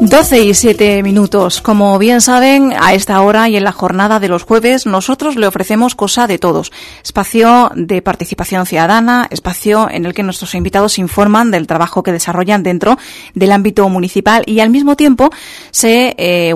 12:07. Como bien saben, a esta hora y en la jornada de los jueves, nosotros le ofrecemos Cosa de Todos, espacio de participación ciudadana, espacio en el que nuestros invitados informan del trabajo que desarrollan dentro del ámbito municipal y al mismo tiempo se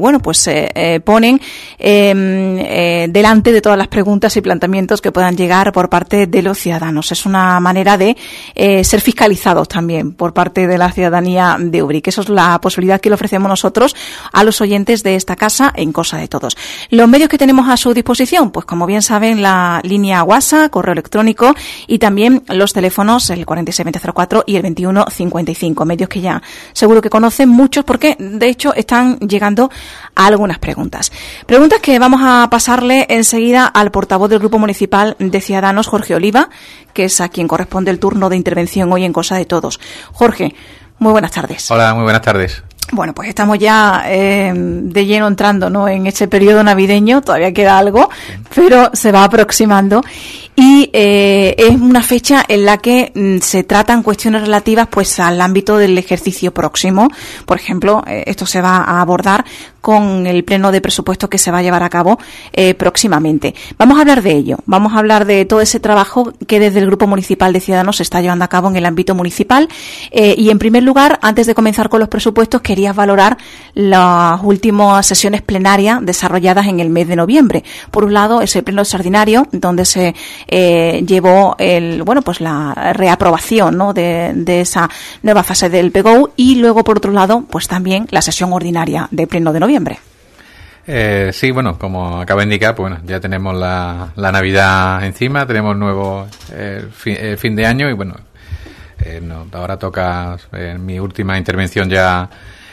ponen delante de todas las preguntas y planteamientos que puedan llegar por parte de los ciudadanos. Es una manera de ser fiscalizados también por parte de la ciudadanía de Ubrique. Eso es la posibilidad que le ofrecemos nosotros a los oyentes de esta casa en Cosa de Todos. Los medios que tenemos a su disposición, pues como bien saben, la línea WhatsApp, correo electrónico y también los teléfonos, el 462004 y el 2155, medios que ya seguro que conocen muchos porque de hecho están llegando a algunas preguntas. Preguntas que vamos a pasarle enseguida al portavoz del Grupo Municipal de Ciudadanos, Jorge Oliva, que es a quien corresponde el turno de intervención hoy en Cosa de Todos. Jorge, muy buenas tardes. Hola, muy buenas tardes. Bueno, pues estamos ya de lleno entrando, ¿no?, en este periodo navideño. Todavía queda algo, pero se va aproximando. Y es una fecha en la que se tratan cuestiones relativas pues al ámbito del ejercicio próximo. Por ejemplo, esto se va a abordar con el pleno de presupuestos que se va a llevar a cabo próximamente. Vamos a hablar de ello. Vamos a hablar de todo ese trabajo que desde el Grupo Municipal de Ciudadanos se está llevando a cabo en el ámbito municipal. Y en primer lugar, antes de comenzar con los presupuestos, quería valorar las últimas sesiones plenarias desarrolladas en el mes de noviembre. Por un lado, ese pleno extraordinario donde se llevó la reaprobación, ¿no?, de esa nueva fase del PGO, y luego por otro lado pues también la sesión ordinaria de pleno de noviembre. Sí, bueno, como acabo de indicar, pues bueno, ya tenemos la Navidad encima, tenemos nuevo fin de año y bueno, ahora toca mi última intervención ya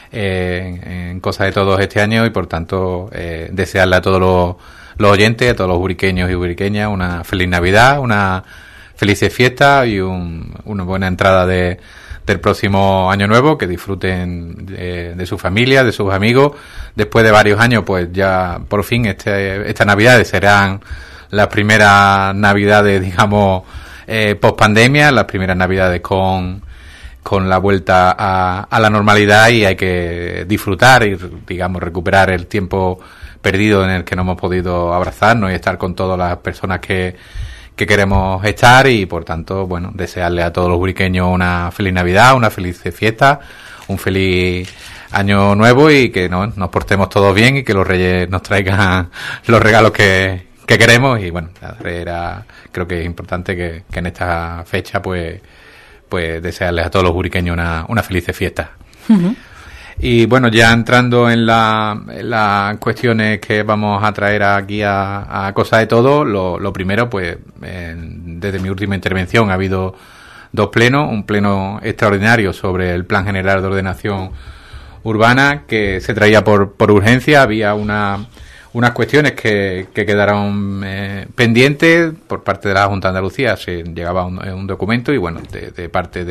en Cosa de Todos este año y por tanto desearle a todos los oyentes, a todos los ubriqueños y ubriqueñas una feliz Navidad, una feliz fiesta y una buena entrada del próximo año nuevo, que disfruten de su familia, de sus amigos. Después de varios años, pues ya por fin estas Navidades serán las primeras Navidades, digamos, post pandemia, las primeras Navidades con la vuelta a la normalidad y hay que disfrutar y, digamos, recuperar el tiempo perdido en el que no hemos podido abrazarnos y estar con todas las personas que queremos estar y por tanto, bueno, desearle a todos los ubriqueños una feliz Navidad, una feliz fiesta, un feliz año nuevo y que nos portemos todos bien y que los Reyes nos traigan los regalos que queremos y bueno, creo que es importante que en esta fecha pues desearles a todos los ubriqueños una feliz fiesta. Uh-huh. Y bueno, ya entrando en las cuestiones que vamos a traer aquí a Cosa de Todo, lo primero, pues desde mi última intervención ha habido dos plenos, un pleno extraordinario sobre el Plan General de Ordenación Urbana que se traía por urgencia. Había unas cuestiones que quedaron pendientes por parte de la Junta de Andalucía, se llegaba un documento y bueno, de parte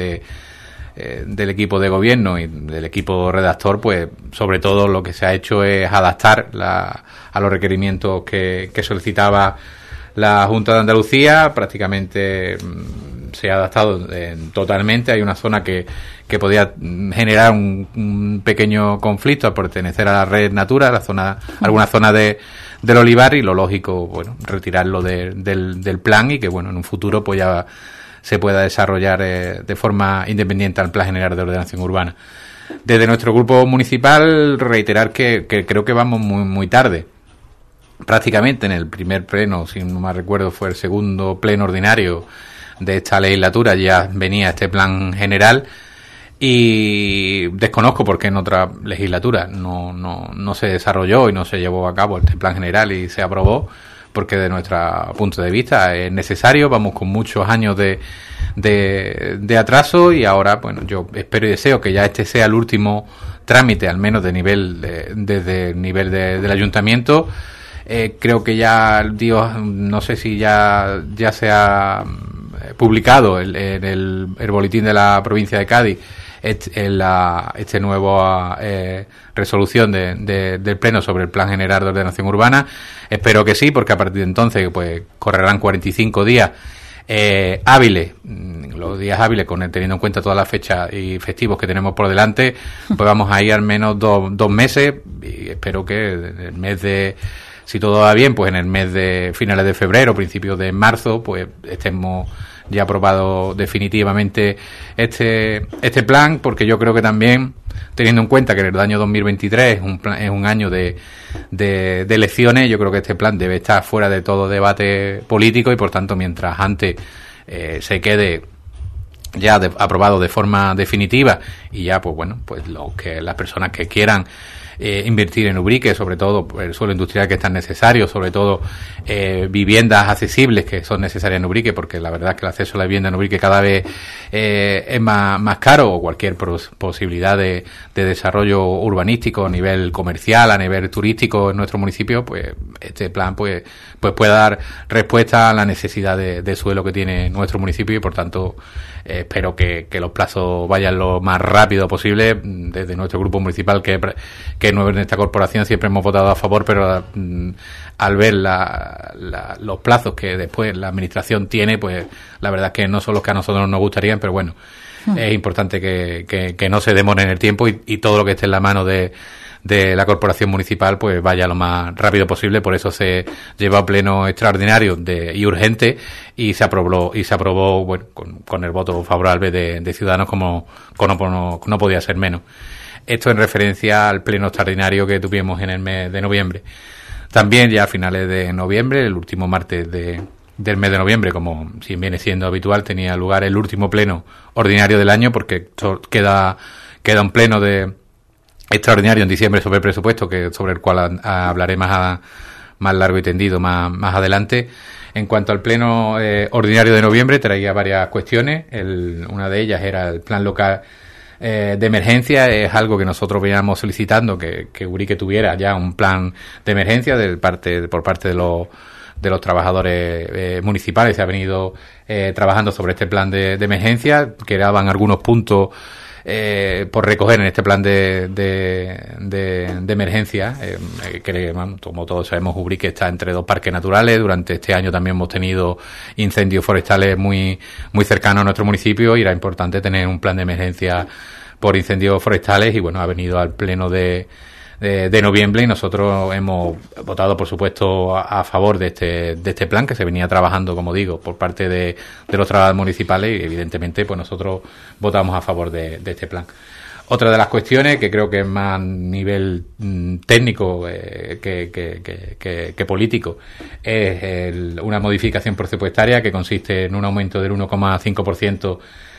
del equipo de gobierno y del equipo redactor, pues sobre todo lo que se ha hecho es adaptar a los requerimientos que solicitaba la Junta de Andalucía. Prácticamente se ha adaptado totalmente. Hay una zona que podía generar un pequeño conflicto al pertenecer a la red Natura, alguna zona del olivar, y lo lógico, bueno, retirarlo del plan y que bueno, en un futuro pues ya se pueda desarrollar de forma independiente al Plan General de Ordenación Urbana. Desde nuestro grupo municipal, reiterar que creo que vamos muy, muy tarde. Prácticamente en el primer pleno, si no me recuerdo, fue el segundo pleno ordinario de esta legislatura, ya venía este plan general y desconozco por qué en otra legislatura no se desarrolló y no se llevó a cabo este plan general y se aprobó, porque de nuestro punto de vista es necesario. Vamos con muchos años de atraso y ahora, bueno, yo espero y deseo que ya este sea el último trámite, al menos desde el nivel del ayuntamiento. Creo que ya, no sé si ya se ha publicado en el boletín de la provincia de Cádiz este nuevo resolución del Pleno sobre el Plan General de Ordenación Urbana. Espero que sí, porque a partir de entonces pues correrán 45 días hábiles, los días hábiles, teniendo en cuenta todas las fechas y festivos que tenemos por delante, pues vamos a ir al menos dos meses, y espero que el mes de, si todo va bien, pues en el mes de finales de febrero, principios de marzo, pues estemos ya aprobado definitivamente este plan, porque yo creo que también, teniendo en cuenta que el año 2023 es un año de elecciones, yo creo que este plan debe estar fuera de todo debate político y, por tanto, mientras antes se quede ya aprobado de forma definitiva y ya, pues bueno, pues las personas que quieran invertir en Ubrique, sobre todo el suelo industrial que es tan necesario, sobre todo viviendas accesibles que son necesarias en Ubrique, porque la verdad es que el acceso a la vivienda en Ubrique cada vez es más caro, o cualquier posibilidad de desarrollo urbanístico a nivel comercial, a nivel turístico en nuestro municipio, pues este plan pues puede dar respuesta a la necesidad de suelo que tiene nuestro municipio, y por tanto espero que los plazos vayan lo más rápido posible. Desde nuestro grupo municipal, que en esta corporación siempre hemos votado a favor, pero al ver los plazos que después la administración tiene, pues la verdad es que no son los que a nosotros nos gustarían, pero bueno, es importante que no se demore en el tiempo y todo lo que esté en la mano de la corporación municipal pues vaya lo más rápido posible. Por eso se llevó a pleno extraordinario y urgente, y se aprobó bueno, con el voto favorable de Ciudadanos, como no podía ser menos. Esto en referencia al pleno extraordinario que tuvimos en el mes de noviembre. También ya a finales de noviembre, el último martes del mes de noviembre, como si viene siendo habitual, tenía lugar el último pleno ordinario del año, porque queda un pleno extraordinario en diciembre sobre el presupuesto, sobre el cual hablaré más largo y tendido más adelante. En cuanto al pleno ordinario de noviembre, traía varias cuestiones. Una de ellas era el plan local de emergencia. Es algo que nosotros veníamos solicitando, que Ubrique tuviera ya un plan de emergencia por parte de los trabajadores municipales. Se ha venido trabajando sobre este plan de emergencia. Quedaban algunos puntos por recoger en este plan de emergencia, que, como todos sabemos, Ubrique está entre dos parques naturales. Durante este año también hemos tenido incendios forestales muy cercanos a nuestro municipio, y era importante tener un plan de emergencia por incendios forestales, y bueno, ha venido al pleno de noviembre, y nosotros hemos votado, por supuesto, a favor de este plan, que se venía trabajando, como digo, por parte de los trabajadores municipales, y evidentemente pues nosotros votamos a favor de este plan. Otra de las cuestiones, que creo que es más a nivel técnico que político, es una modificación presupuestaria que consiste en un aumento del 1,5%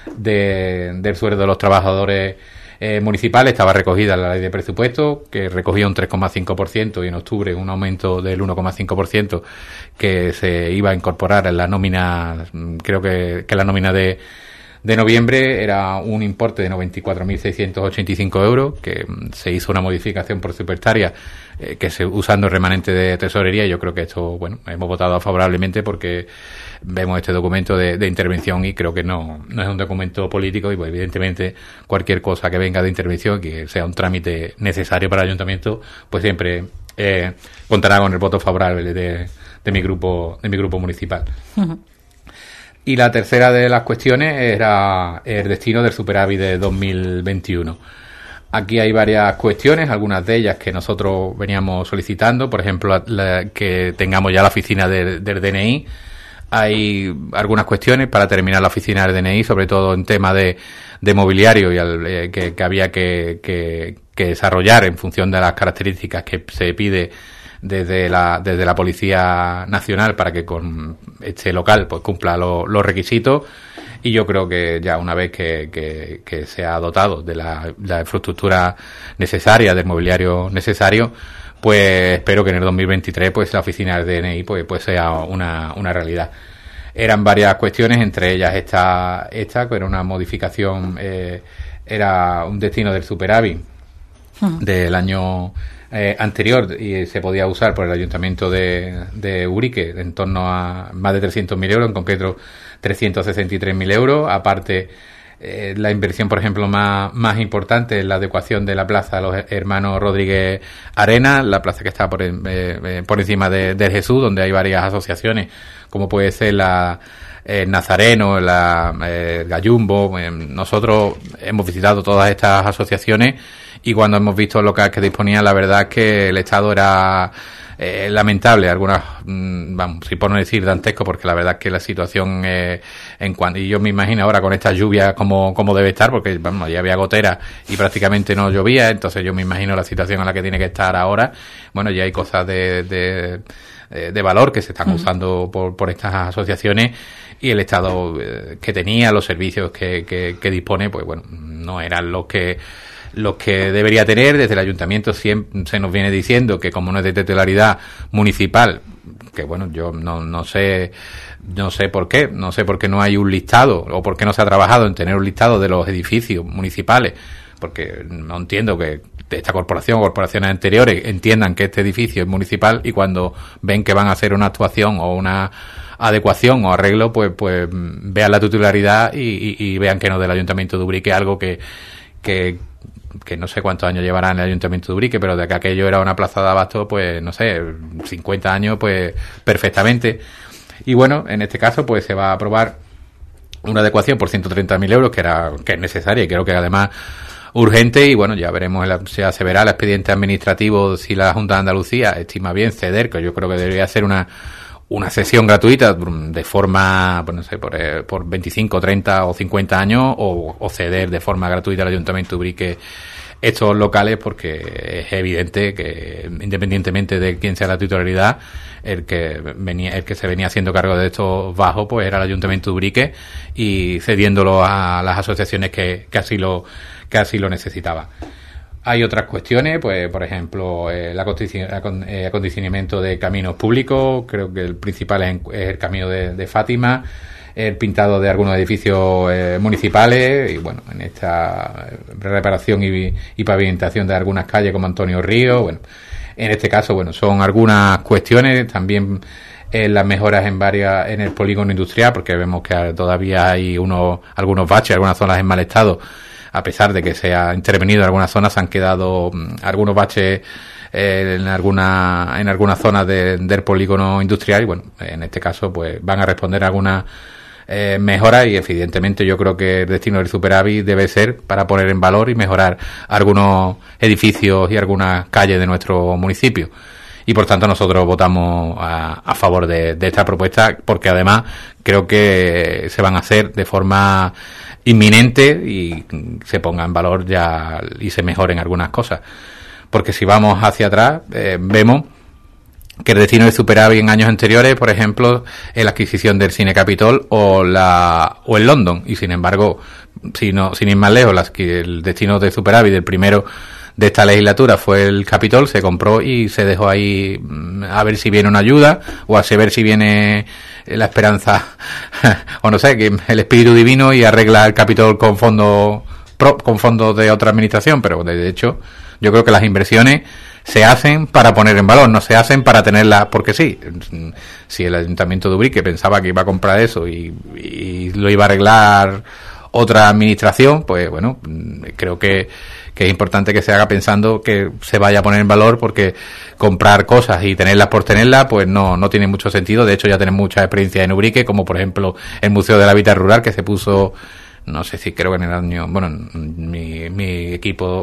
del sueldo de los trabajadores municipales. Estaba recogida en la ley de presupuesto, que recogía un 3,5%, y en octubre un aumento del 1,5% que se iba a incorporar en la nómina. Creo que la nómina de noviembre era un importe de 94.685 euros, que se hizo una modificación presupuestaria usando el remanente de tesorería. Y yo creo que esto, bueno, hemos votado favorablemente, porque vemos este documento de intervención, y creo que no es un documento político, y pues evidentemente cualquier cosa que venga de intervención, que sea un trámite necesario para el ayuntamiento, pues siempre contará con el voto favorable de mi grupo municipal. Uh-huh. Y la tercera de las cuestiones era el destino del superávit de 2021. Aquí hay varias cuestiones, algunas de ellas que nosotros veníamos solicitando, por ejemplo, que tengamos ya la oficina del DNI. Hay algunas cuestiones para terminar la oficina del DNI, sobre todo en tema de mobiliario, y que había que desarrollar en función de las características que se pide desde la Policía Nacional, para que con este local pues cumpla los requisitos. Y yo creo que ya una vez que se ha dotado de la infraestructura necesaria, del mobiliario necesario, pues espero que en el 2023 pues la oficina del DNI pues sea una realidad. Eran varias cuestiones, entre ellas esta que era una modificación, era un destino del superávit del año anterior, y se podía usar por el Ayuntamiento de Ubrique en torno a más de 300.000 euros, en concreto 363.000 euros. Aparte, la inversión, por ejemplo, más importante es la adecuación de la plaza de los hermanos Rodríguez Arenas, la plaza que está por encima del Jesús, donde hay varias asociaciones, como puede ser la Nazareno, la Gallumbo. Nosotros hemos visitado todas estas asociaciones y cuando hemos visto el local que disponían, la verdad es que el estado era lamentable, algunas, vamos, si por no decir dantesco, porque la verdad es que la situación y yo me imagino ahora con estas lluvias como debe estar, porque vamos, ya había goteras y prácticamente no llovía, entonces yo me imagino la situación en la que tiene que estar ahora. Bueno, ya hay cosas de valor que se están usando por estas asociaciones, y el estado que tenía, los servicios que dispone, pues bueno, no eran los que debería tener. Desde el ayuntamiento siempre se nos viene diciendo que como no es de titularidad municipal, que bueno, yo no sé por qué no hay un listado, o por qué no se ha trabajado en tener un listado de los edificios municipales, porque no entiendo que esta corporación o corporaciones anteriores entiendan que este edificio es municipal y cuando ven que van a hacer una actuación o una adecuación o arreglo, pues vean la titularidad y vean que no del Ayuntamiento de Ubrique, algo que no sé cuántos años llevará en el Ayuntamiento de Ubrique, pero de que aquello era una plaza de abasto, pues no sé, 50 años, pues perfectamente. Y bueno, en este caso pues se va a aprobar una adecuación por 130.000 euros, que es necesaria y creo que además urgente, y bueno, ya veremos, se verá el expediente administrativo si la Junta de Andalucía estima bien ceder, que yo creo que debería ser una sesión gratuita de forma, pues no sé, por 25, 30 o 50 años, o ceder de forma gratuita al Ayuntamiento de Ubrique estos locales, porque es evidente que independientemente de quién sea la titularidad, el que se venía haciendo cargo de estos bajos pues era el Ayuntamiento de Ubrique, y cediéndolo a las asociaciones que así lo necesitaban. Hay otras cuestiones, pues por ejemplo el acondicionamiento de caminos públicos. Creo que el principal es el camino de Fátima, el pintado de algunos edificios municipales, y bueno, en esta reparación y pavimentación de algunas calles como Antonio Río. Bueno, en este caso, bueno, son algunas cuestiones. También las mejoras en el polígono industrial, porque vemos que todavía hay algunos baches, algunas zonas en mal estado. A pesar de que se ha intervenido en algunas zonas, han quedado algunos baches en algunas zonas del polígono industrial, y bueno, en este caso pues van a responder a algunas mejoras, y evidentemente yo creo que el destino del superávit debe ser para poner en valor y mejorar algunos edificios y algunas calles de nuestro municipio. Y por tanto nosotros votamos a favor de esta propuesta, porque además creo que se van a hacer de forma inminente y se ponga en valor ya y se mejoren algunas cosas. Porque si vamos hacia atrás, vemos que el destino de superávit en años anteriores, por ejemplo, es la adquisición del Cine Capitol o el London, y sin embargo, sin ir más lejos, el destino de superávit del primero de esta legislatura fue el Capitol, se compró y se dejó ahí a ver si viene una ayuda, o a ver si viene la esperanza o no sé, que el espíritu divino, y arregla el Capitol con fondos de otra administración. Pero de hecho yo creo que las inversiones se hacen para poner en valor, no se hacen para tenerlas porque sí. Si el Ayuntamiento de Ubrique pensaba que iba a comprar eso y lo iba a arreglar otra administración, pues bueno, creo que es importante que se haga pensando que se vaya a poner en valor, porque comprar cosas y tenerlas por tenerlas pues no tiene mucho sentido. De hecho ya tenemos mucha experiencia en Ubrique, como por ejemplo el Museo del Hábitat Rural, que se puso, no sé si creo que en el año, bueno, mi equipo,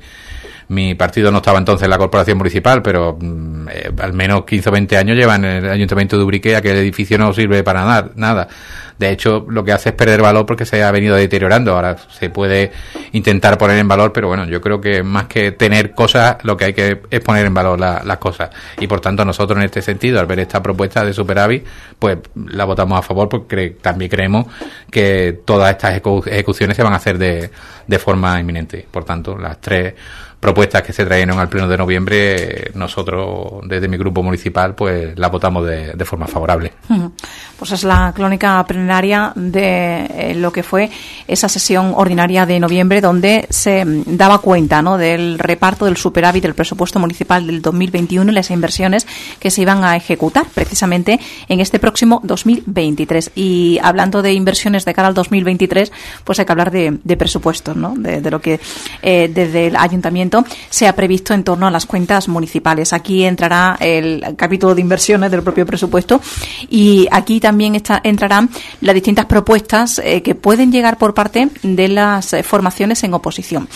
mi partido no estaba entonces en la corporación municipal, pero al menos 15 o 20 años lleva en el Ayuntamiento de Ubrique. Aquel edificio no sirve para nada. De hecho, lo que hace es perder valor porque se ha venido deteriorando. Ahora se puede intentar poner en valor, pero bueno, yo creo que más que tener cosas, lo que hay que es poner en valor las cosas. Y por tanto, nosotros en este sentido, al ver esta propuesta de superávit, pues la votamos a favor, porque también creemos que todas estas ejecuciones se van a hacer de forma inminente. Por tanto, las tres propuestas que se trajeron al pleno de noviembre, nosotros desde mi grupo municipal pues las votamos de forma favorable. Pues es la crónica plenaria de lo que fue esa sesión ordinaria de noviembre donde se daba cuenta, ¿no?, del reparto del superávit del presupuesto municipal del 2021 y las inversiones que se iban a ejecutar precisamente en este próximo 2023. Y hablando de inversiones de cara al 2023, pues hay que hablar de presupuestos, ¿no?, de lo que desde el ayuntamiento se ha previsto en torno a las cuentas municipales. Aquí entrará el capítulo de inversiones del propio presupuesto y aquí también entrarán las distintas propuestas que pueden llegar por parte de las formaciones en oposición.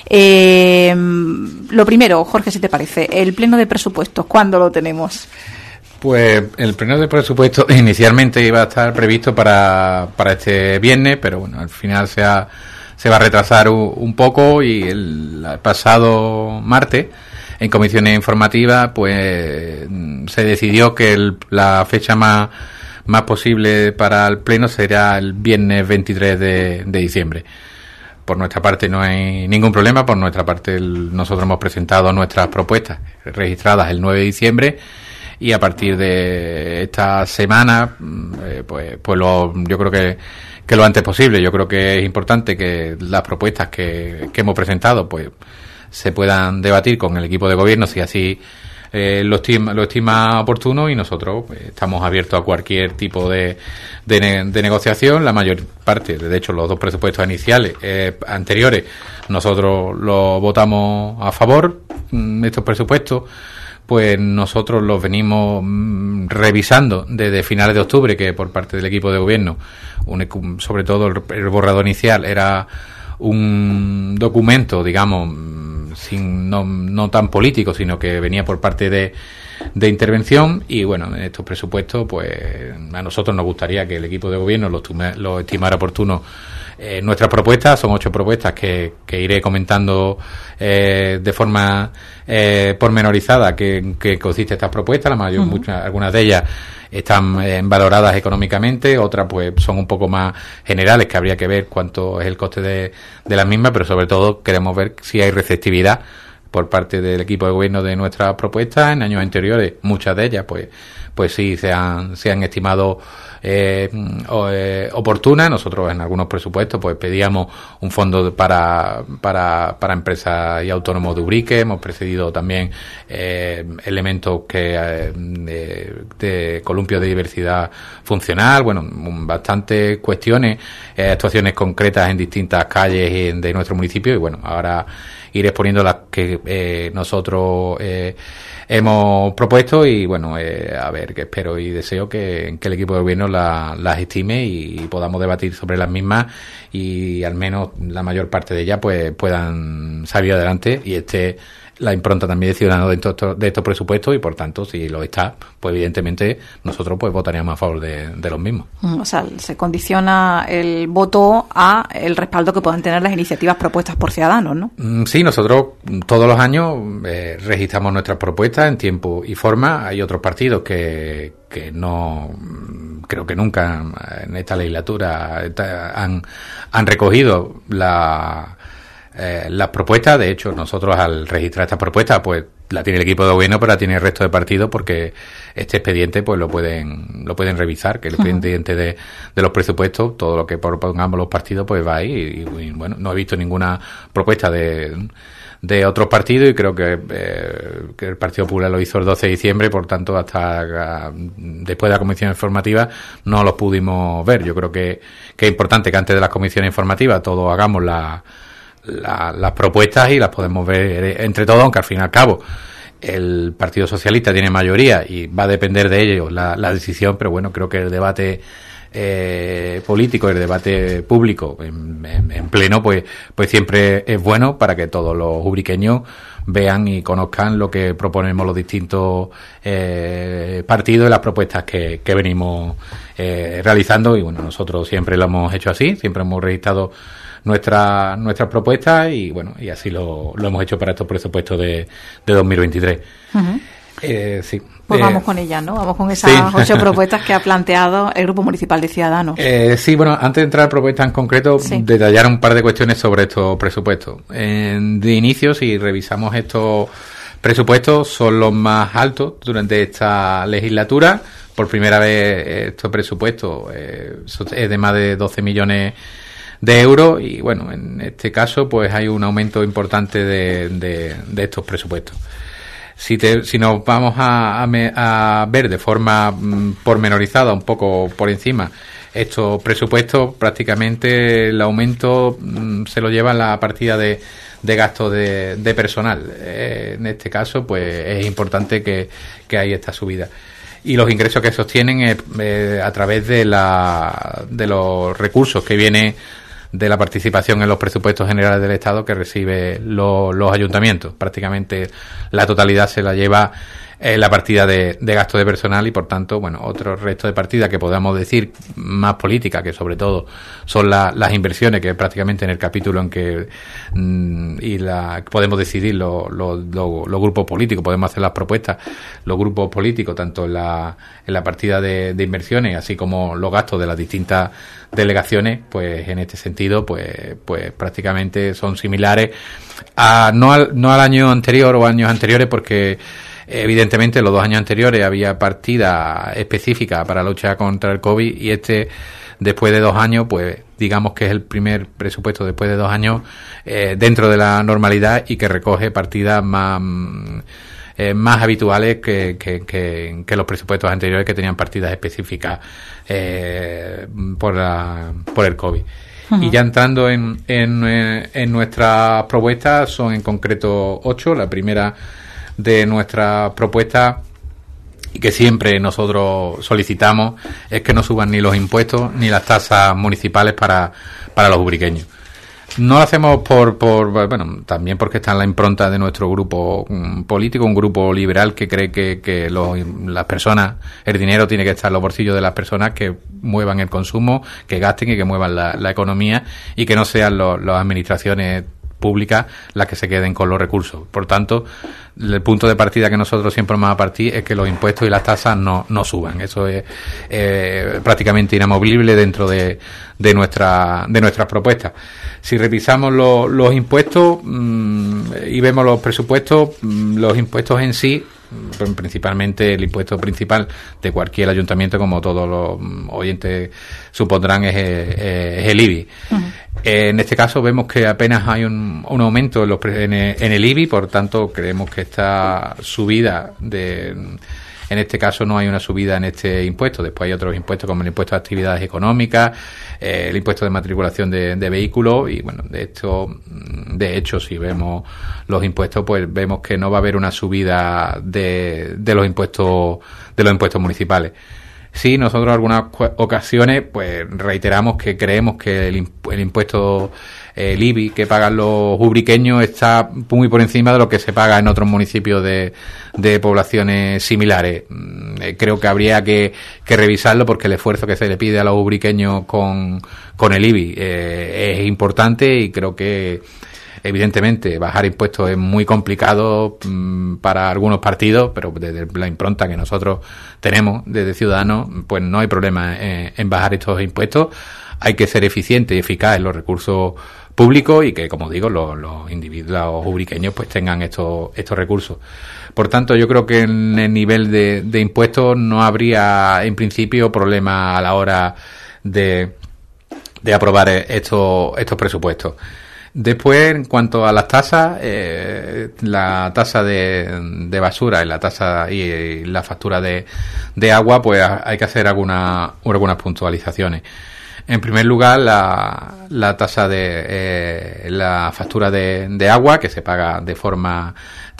Lo primero, Jorge, si te parece, el pleno de presupuestos, ¿cuándo lo tenemos? Pues el pleno de presupuesto inicialmente iba a estar previsto para este viernes, pero bueno, al final se va a retrasar un poco y el pasado martes en comisiones informativas pues se decidió que la fecha más posible para el pleno será el viernes 23 de diciembre. Por nuestra parte no hay ningún problema, por nuestra parte nosotros hemos presentado nuestras propuestas registradas el 9 de diciembre y a partir de esta semana yo creo que lo antes posible. Yo creo que es importante que las propuestas que hemos presentado pues se puedan debatir con el equipo de gobierno si así lo estima oportuno, y nosotros pues, estamos abiertos a cualquier tipo de negociación. La mayor parte, de hecho los dos presupuestos iniciales anteriores, nosotros los votamos a favor. Estos presupuestos pues nosotros los venimos revisando desde finales de octubre, que por parte del equipo de gobierno, sobre todo el borrador inicial, era un documento, digamos, no tan político, sino que venía por parte de intervención. Y bueno, en estos presupuestos pues a nosotros nos gustaría que el equipo de gobierno lo estimara oportuno. Nuestras propuestas son 8 propuestas que iré comentando de forma pormenorizada que consiste estas propuestas. Algunas de ellas están valoradas económicamente, otras pues son un poco más generales, que habría que ver cuánto es el coste de las mismas, pero sobre todo queremos ver si hay receptividad por parte del equipo de gobierno de nuestras propuestas. En años anteriores muchas de ellas pues sí se han estimado oportunas. Nosotros en algunos presupuestos pues pedíamos un fondo para empresas y autónomos de Ubrique. Hemos precedido también elementos de columpio de diversidad funcional. Bueno, bastantes cuestiones, actuaciones concretas en distintas calles de nuestro municipio, y bueno, ahora iré exponiendo las que nosotros hemos propuesto, y bueno, a ver, que espero y deseo que el equipo de gobierno las estime y podamos debatir sobre las mismas, y al menos la mayor parte de ellas pues puedan salir adelante y la impronta también de Ciudadanos de estos presupuestos, y por tanto, si lo está, pues evidentemente nosotros pues votaríamos a favor de los mismos. O sea, se condiciona el voto a el respaldo que puedan tener las iniciativas propuestas por Ciudadanos, ¿no? Sí, nosotros todos los años registramos nuestras propuestas en tiempo y forma. Hay otros partidos que no, creo que nunca en esta legislatura han recogido las propuestas. De hecho, nosotros al registrar estas propuestas, pues la tiene el equipo de gobierno, pero la tiene el resto de partidos, porque este expediente pues lo pueden revisar, que el expediente de los presupuestos, todo lo que propongamos los partidos pues va ahí, y bueno, no he visto ninguna propuesta de otros partidos, y creo que el Partido Popular lo hizo el 12 de diciembre, por tanto hasta después de la comisión informativa no los pudimos ver. Yo creo que es importante que antes de las comisiones informativas todos hagamos las propuestas y las podemos ver entre todos, aunque al fin y al cabo el Partido Socialista tiene mayoría y va a depender de ellos la decisión, pero bueno, creo que el debate político, el debate público en pleno pues siempre es bueno para que todos los ubriqueños vean y conozcan lo que proponemos los distintos partidos y las propuestas que venimos realizando. Y bueno, nosotros siempre lo hemos hecho así, siempre hemos registrado nuestras propuestas, y bueno, y así lo hemos hecho para estos presupuestos de 2023. Sí. Pues vamos con ellas, ¿no? Vamos con esas 8 propuestas que ha planteado el Grupo Municipal de Ciudadanos. Sí, bueno, antes de entrar a propuestas en concreto, detallar un par de cuestiones sobre estos presupuestos. De inicio, si revisamos estos presupuestos, son los más altos durante esta legislatura. Por primera vez estos presupuestos es de más de 12 millones euros, y bueno, en este caso pues hay un aumento importante de estos presupuestos. Si nos vamos a ver de forma pormenorizada, un poco por encima, estos presupuestos, prácticamente el aumento se lo lleva la partida de gasto de personal. En este caso, pues es importante que hay esta subida. Y los ingresos que sostienen a través de los recursos que viene de la participación en los presupuestos generales del Estado que recibe los ayuntamientos. Prácticamente la totalidad se la lleva la partida de gasto de personal, y por tanto, bueno, otro resto de partidas que podamos decir más políticas, que sobre todo son las inversiones, que prácticamente en el capítulo en que podemos decidir los grupos políticos, podemos hacer las propuestas, los grupos políticos, tanto en la partida de inversiones, así como los gastos de las distintas delegaciones, pues en este sentido, pues prácticamente son similares no al año anterior o años anteriores, porque evidentemente los 2 años anteriores había partida específica para luchar contra el COVID, y después de 2 años, pues digamos que es el primer presupuesto después de 2 años dentro de la normalidad, y que recoge partidas más habituales que los presupuestos anteriores, que tenían partidas específicas por el COVID. Uh-huh. Y ya entrando en nuestras propuestas, son en concreto 8. La primera de nuestras propuestas, y que siempre nosotros solicitamos, es que no suban ni los impuestos ni las tasas municipales para los ubriqueños. No lo hacemos bueno, también porque está en la impronta de nuestro grupo político, un grupo liberal que cree que las personas, el dinero tiene que estar en los bolsillos de las personas, que muevan el consumo, que gasten y que muevan la economía, y que no sean las administraciones públicas las que se queden con los recursos. Por tanto, el punto de partida que nosotros siempre vamos a partir es que los impuestos y las tasas no suban. Eso es prácticamente inamovible dentro de nuestras propuestas. Si revisamos los impuestos y vemos los presupuestos, los impuestos en sí, principalmente el impuesto principal de cualquier ayuntamiento, como todos los oyentes supondrán, es el IBI. Uh-huh. En este caso vemos que apenas hay un aumento en el IBI, por tanto creemos que esta subida en este caso no hay una subida en este impuesto. Después hay otros impuestos, como el impuesto de actividades económicas, el impuesto de matriculación de vehículos, y bueno, de hecho, si vemos los impuestos, pues vemos que no va a haber una subida de los impuestos municipales. Sí, nosotros en algunas ocasiones pues reiteramos que creemos que el impuesto, el IBI que pagan los ubriqueños, está muy por encima de lo que se paga en otros municipios de poblaciones similares. Creo que habría que revisarlo, porque el esfuerzo que se le pide a los ubriqueños con el IBI es importante, y creo que evidentemente bajar impuestos es muy complicado para algunos partidos, pero desde la impronta que nosotros tenemos desde Ciudadanos, pues no hay problema en bajar estos impuestos. Hay que ser eficiente y eficaz en los recursos públicos, y que, como digo, los individuos, los ubriqueños, pues tengan estos recursos. Por tanto, yo creo que en el nivel de impuestos no habría en principio problema a la hora de aprobar estos presupuestos. Después, en cuanto a las tasas, la tasa de basura y la tasa y la factura de agua, pues hay que hacer algunas puntualizaciones. En primer lugar, la tasa de la factura de agua, que se paga de forma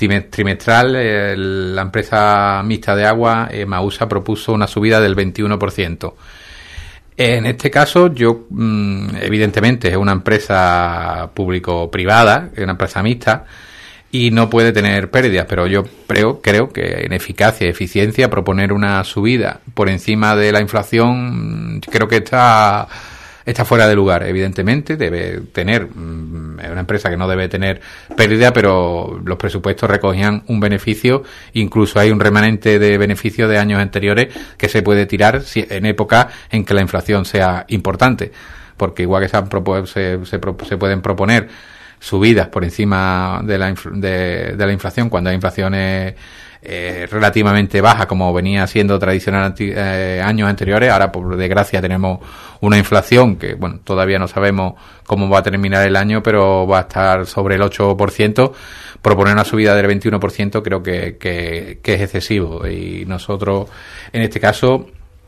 trimestral. La empresa mixta de agua, Mausa, propuso una subida del 21%. En este caso, yo evidentemente es una empresa público-privada, es una empresa mixta, y no puede tener pérdidas, pero yo creo que en eficacia y eficiencia proponer una subida por encima de la inflación, creo que está fuera de lugar. Evidentemente debe tener, es una empresa que no debe tener pérdida, pero los presupuestos recogían un beneficio, incluso hay un remanente de beneficio de años anteriores que se puede tirar en época en que la inflación sea importante, porque igual que se pueden proponer subidas por encima de la inflación cuando hay inflaciones relativamente baja como venía siendo tradicional años anteriores. Ahora, por desgracia, tenemos una inflación que, bueno, todavía no sabemos cómo va a terminar el año, pero va a estar sobre el 8%. Proponer una subida del 21% creo que es excesivo, y nosotros en este caso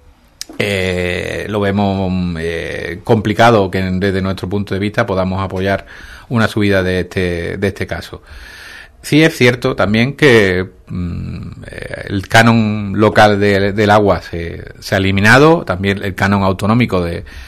lo vemos complicado que desde nuestro punto de vista podamos apoyar una subida de este caso. Sí es cierto también que el canon local del agua se ha eliminado, también el canon autonómico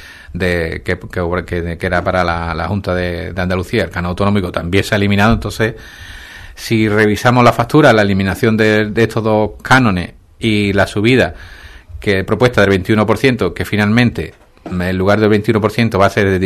que era para la Junta de Andalucía, el canon autonómico también se ha eliminado. Entonces, si revisamos la factura, la eliminación de estos dos cánones y la subida propuesta del 21%, que finalmente en lugar del 21% va a ser del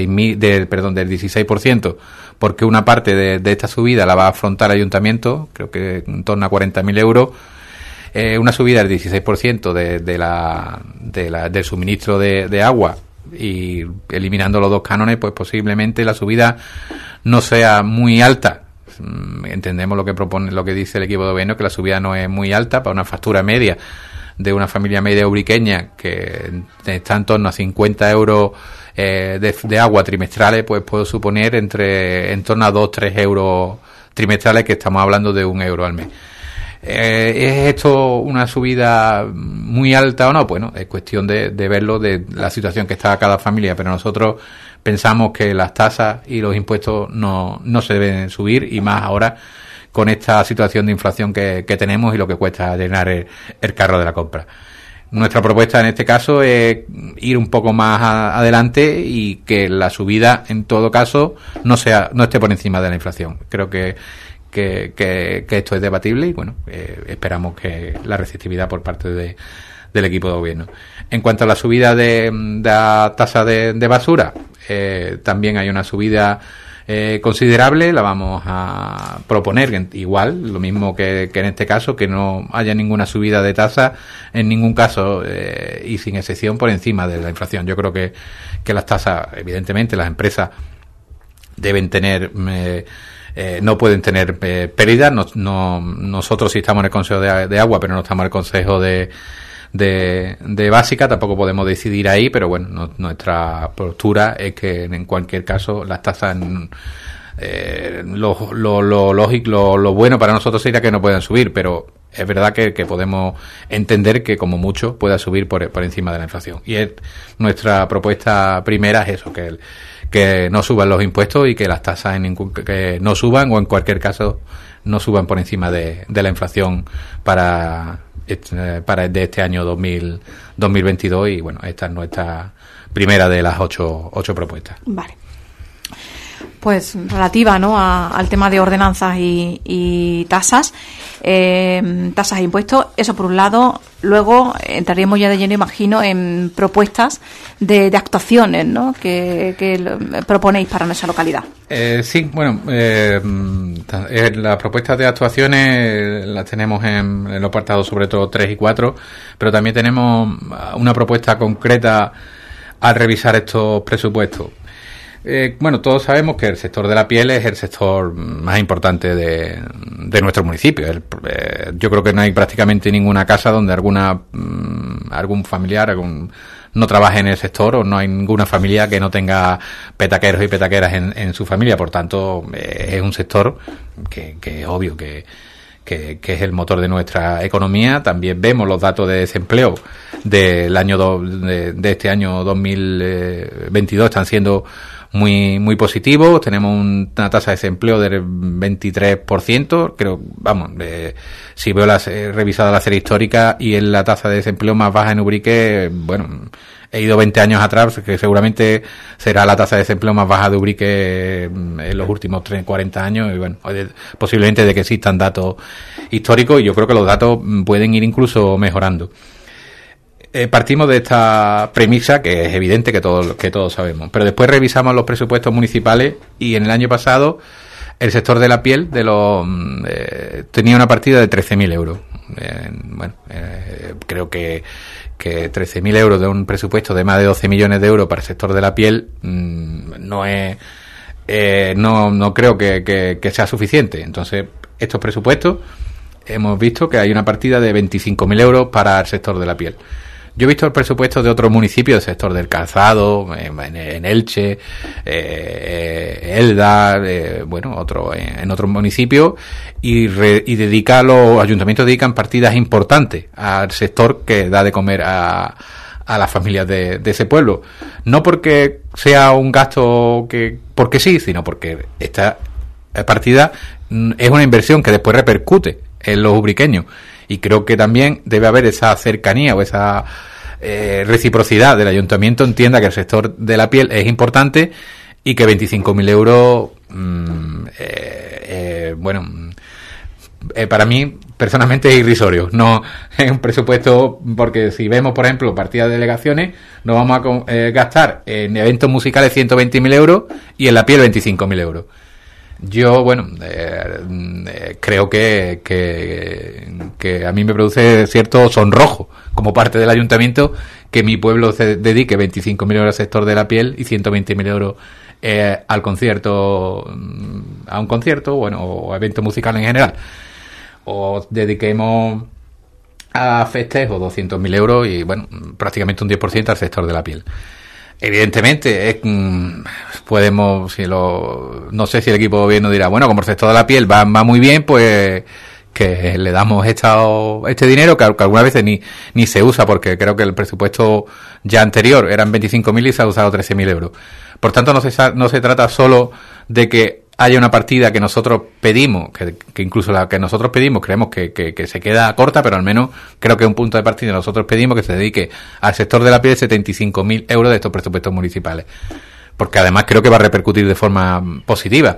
16%, porque una parte de esta subida la va a afrontar el ayuntamiento, creo que en torno a 40.000 euros, una subida del 16% del suministro de agua, y eliminando los dos cánones, pues posiblemente la subida no sea muy alta. Entendemos lo que dice el equipo de gobierno, que la subida no es muy alta para una factura media de una familia media ubriqueña que está en torno a 50 euros de agua trimestrales, pues puedo suponer en torno a 2-3 euros trimestrales, que estamos hablando de 1 euro al mes. ¿Es esto una subida muy alta o no? Bueno, es cuestión de verlo, de la situación que está cada familia, pero nosotros pensamos que las tasas y los impuestos no se deben subir, y más ahora con esta situación de inflación que tenemos y lo que cuesta llenar el carro de la compra. Nuestra propuesta en este caso es ir un poco más adelante, y que la subida en todo caso no esté por encima de la inflación. Creo que esto es debatible, y bueno, esperamos que la receptividad por parte del equipo de gobierno. En cuanto a la subida de la tasa de basura, también hay una subida considerable. La vamos a proponer igual, lo mismo que en este caso, que no haya ninguna subida de tasa en ningún caso, y sin excepción por encima de la inflación. Yo creo que las tasas, evidentemente, las empresas deben tener no pueden tener pérdidas. Nosotros sí estamos en el Consejo de Agua, pero no estamos en el Consejo de Básica, tampoco podemos decidir ahí, pero bueno, nuestra postura es que en cualquier caso las tasas, lo lógico, lo bueno para nosotros sería que no puedan subir, pero es verdad que podemos entender que como mucho pueda subir por encima de la inflación, y nuestra propuesta primera es eso, que no suban los impuestos y que las tasas que no suban, o en cualquier caso no suban por encima de la inflación para este año 2022, y bueno, esta es nuestra primera de las ocho propuestas. Vale. Pues relativa, ¿no?, al tema de ordenanzas y tasas, tasas e impuestos, eso por un lado. Luego entraríamos ya de lleno, imagino, en propuestas de actuaciones, ¿no?, que proponéis para nuestra localidad. Sí, bueno, las propuestas de actuaciones las tenemos en los apartados sobre todo 3 y 4, pero también tenemos una propuesta concreta al revisar estos presupuestos. Bueno, todos sabemos que el sector de la piel es el sector más importante de nuestro municipio. Yo creo que no hay prácticamente ninguna casa donde algún familiar no trabaje en el sector, o no hay ninguna familia que no tenga petaqueros y petaqueras en su familia. Por tanto, es un sector que es obvio que es el motor de nuestra economía. También vemos los datos de desempleo del año de este año 2022 están siendo muy positivos. Tenemos una tasa de desempleo del 23%, creo, si veo revisada la serie histórica, y en la tasa de desempleo más baja en Ubrique, bueno, he ido 20 años atrás, que seguramente será la tasa de desempleo más baja de Ubrique en los últimos 40 años, y bueno, posiblemente de que existan datos históricos, y yo creo que los datos pueden ir incluso mejorando. Partimos de esta premisa, que es evidente que todos sabemos, pero después revisamos los presupuestos municipales, y en el año pasado el sector de la piel tenía una partida de 13.000 euros. Creo que 13.000 euros de un presupuesto de más de 12 millones de euros para el sector de la piel no creo que sea suficiente. Entonces, estos presupuestos hemos visto que hay una partida de 25.000 euros para el sector de la piel. Yo he visto el presupuesto de otros municipios del sector del calzado, en Elche, Elda, en otros municipios, y los ayuntamientos dedican partidas importantes al sector que da de comer a las familias de ese pueblo. No porque sea un gasto porque sí, sino porque esta partida es una inversión que después repercute en los ubriqueños. Y creo que también debe haber esa cercanía o esa reciprocidad del ayuntamiento, entienda que el sector de la piel es importante y que 25.000 euros, para mí personalmente es irrisorio. No es un presupuesto, porque si vemos, por ejemplo, partidas de delegaciones, nos vamos a gastar en eventos musicales 120.000 euros y en la piel 25.000 euros. Yo, creo que a mí me produce cierto sonrojo como parte del ayuntamiento que mi pueblo se dedique 25.000 euros al sector de la piel y 120.000 euros a un concierto, o a eventos musicales en general. O dediquemos a festejos 200.000 euros y, prácticamente un 10% al sector de la piel. Evidentemente, no sé si el equipo de gobierno dirá, como el sector de la piel va muy bien, pues que le damos este dinero, que algunas veces ni se usa, porque creo que el presupuesto ya anterior eran 25.000 y se ha usado 13.000 euros. Por tanto, no se trata solo de que haya una partida que nosotros pedimos, que incluso la que nosotros pedimos creemos que se queda corta, pero al menos creo que un punto de partida nosotros pedimos que se dedique al sector de la piel 75.000 euros de estos presupuestos municipales, porque además creo que va a repercutir de forma positiva,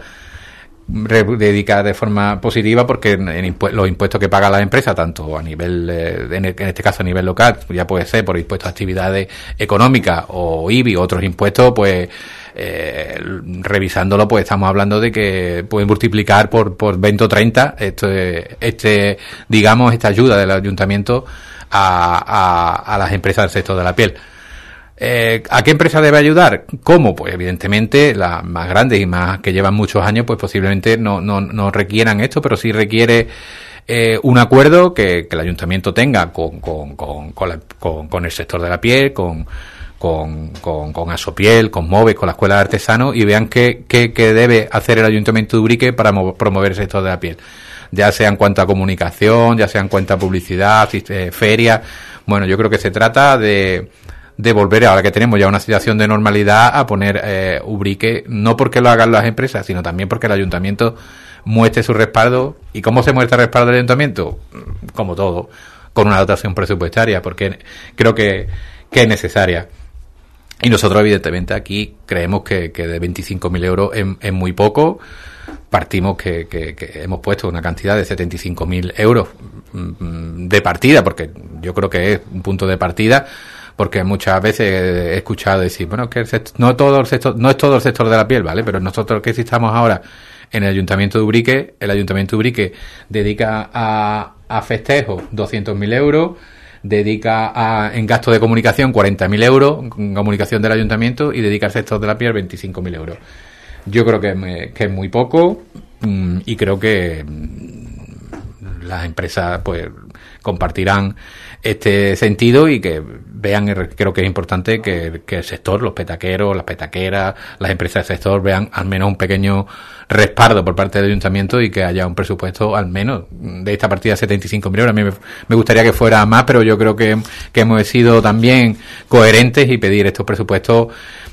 porque los impuestos que pagan las empresas, tanto a nivel, en este caso a nivel local, ya puede ser por impuestos a actividades económicas o IBI o otros impuestos, pues revisándolo, pues estamos hablando de que pueden multiplicar por 20 o 30 esta ayuda del ayuntamiento a las empresas del sector de la piel. ¿A qué empresa debe ayudar? ¿Cómo? Pues evidentemente las más grandes y más que llevan muchos años, pues posiblemente no requieran esto, pero sí requiere un acuerdo que el ayuntamiento tenga con el sector de la piel, con Asopiel, con MOVES, con la Escuela de Artesanos, y vean qué debe hacer el Ayuntamiento de Ubrique para promover el sector de la piel, ya sea en cuanto a comunicación, ya sea en cuanto a publicidad, ferias. Yo creo que se trata de volver, ahora que tenemos ya una situación de normalidad, a poner Ubrique, no porque lo hagan las empresas, sino también porque el Ayuntamiento muestre su respaldo. ¿Y cómo se muestra el respaldo del Ayuntamiento? Como todo, con una dotación presupuestaria, porque creo que es necesaria. Y nosotros, evidentemente, aquí creemos que de 25.000 euros es muy poco. Partimos que hemos puesto una cantidad de 75.000 euros de partida, porque yo creo que es un punto de partida, porque muchas veces he escuchado decir, que no es todo el sector de la piel, ¿vale? Pero nosotros que estamos ahora en el Ayuntamiento de Ubrique, dedica a festejos 200.000 euros, dedica en gasto de comunicación 40.000 euros, en comunicación del ayuntamiento, y dedica al sector de la piel 25.000 euros. Yo creo que es muy poco, y creo que las empresas pues compartirán este sentido, y que vean, creo que es importante que el sector, los petaqueros, las petaqueras, las empresas del sector vean al menos un pequeño respaldo por parte del ayuntamiento, y que haya un presupuesto al menos de esta partida de 75.000 euros. A mí me gustaría que fuera más, pero yo creo que hemos sido también coherentes y pedir estos presupuestos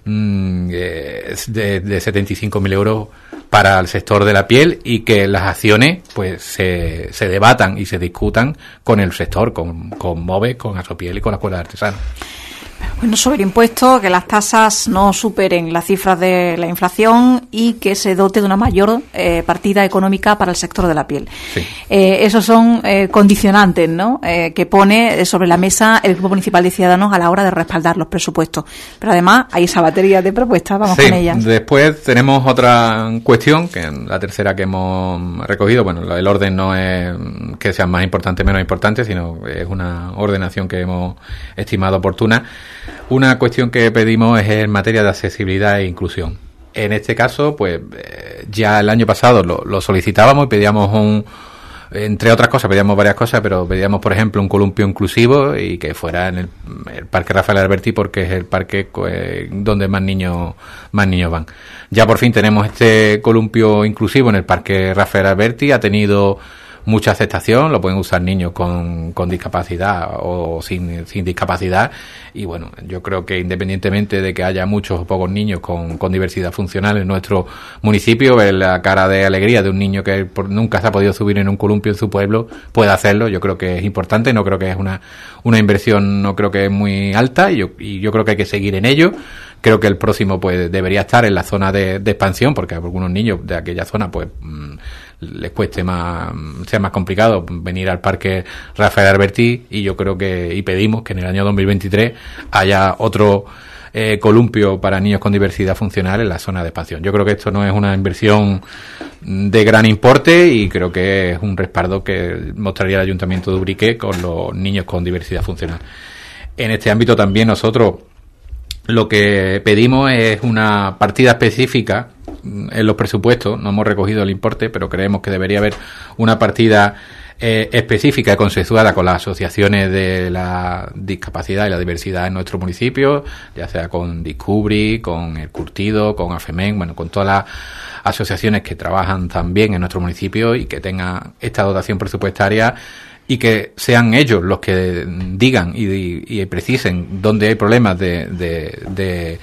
de 75.000 euros para el sector de la piel, y que las acciones pues se debatan y se discutan con el sector, con MOVES, con Asopiel y con la Escuela de Artesanos. Sobre impuestos, que las tasas no superen las cifras de la inflación y que se dote de una mayor partida económica para el sector de la piel. Sí. Esos son condicionantes, ¿no? Que pone sobre la mesa el Grupo Municipal de Ciudadanos a la hora de respaldar los presupuestos. Pero además hay esa batería de propuestas, vamos con ellas. Después tenemos otra cuestión, que es la tercera que hemos recogido. El orden no es que sean más importantes o menos importantes, sino es una ordenación que hemos estimado oportuna. Una cuestión que pedimos es en materia de accesibilidad e inclusión. En este caso, pues ya el año pasado lo solicitábamos y pedíamos Entre otras cosas, pedíamos varias cosas, pero pedíamos, por ejemplo, un columpio inclusivo y que fuera en el Parque Rafael Alberti, porque es el parque donde más niños van. Ya por fin tenemos este columpio inclusivo en el Parque Rafael Alberti. Ha tenido mucha aceptación, lo pueden usar niños con discapacidad o sin discapacidad, y bueno, yo creo que independientemente de que haya muchos o pocos niños con diversidad funcional en nuestro municipio, ver la cara de alegría de un niño que nunca se ha podido subir en un columpio en su pueblo, puede hacerlo. Yo creo que es importante, no creo que es una inversión, no creo que es muy alta, y yo creo que hay que seguir en ello. Creo que el próximo pues debería estar en la zona de expansión, porque a algunos niños de aquella zona pues les cueste sea más complicado venir al Parque Rafael Alberti, y yo creo y pedimos que en el año 2023 haya otro columpio para niños con diversidad funcional en la zona de expansión. Yo creo que esto no es una inversión de gran importe, y creo que es un respaldo que mostraría el Ayuntamiento de Ubrique con los niños con diversidad funcional. En este ámbito también nosotros lo que pedimos es una partida específica en los presupuestos. No hemos recogido el importe, pero creemos que debería haber una partida específica y consensuada con las asociaciones de la discapacidad y la diversidad en nuestro municipio, ya sea con Discubri, con El Curtido, con AFEMEN, bueno, con todas las asociaciones que trabajan también en nuestro municipio y que tengan esta dotación presupuestaria, y que sean ellos los que digan y precisen dónde hay problemas que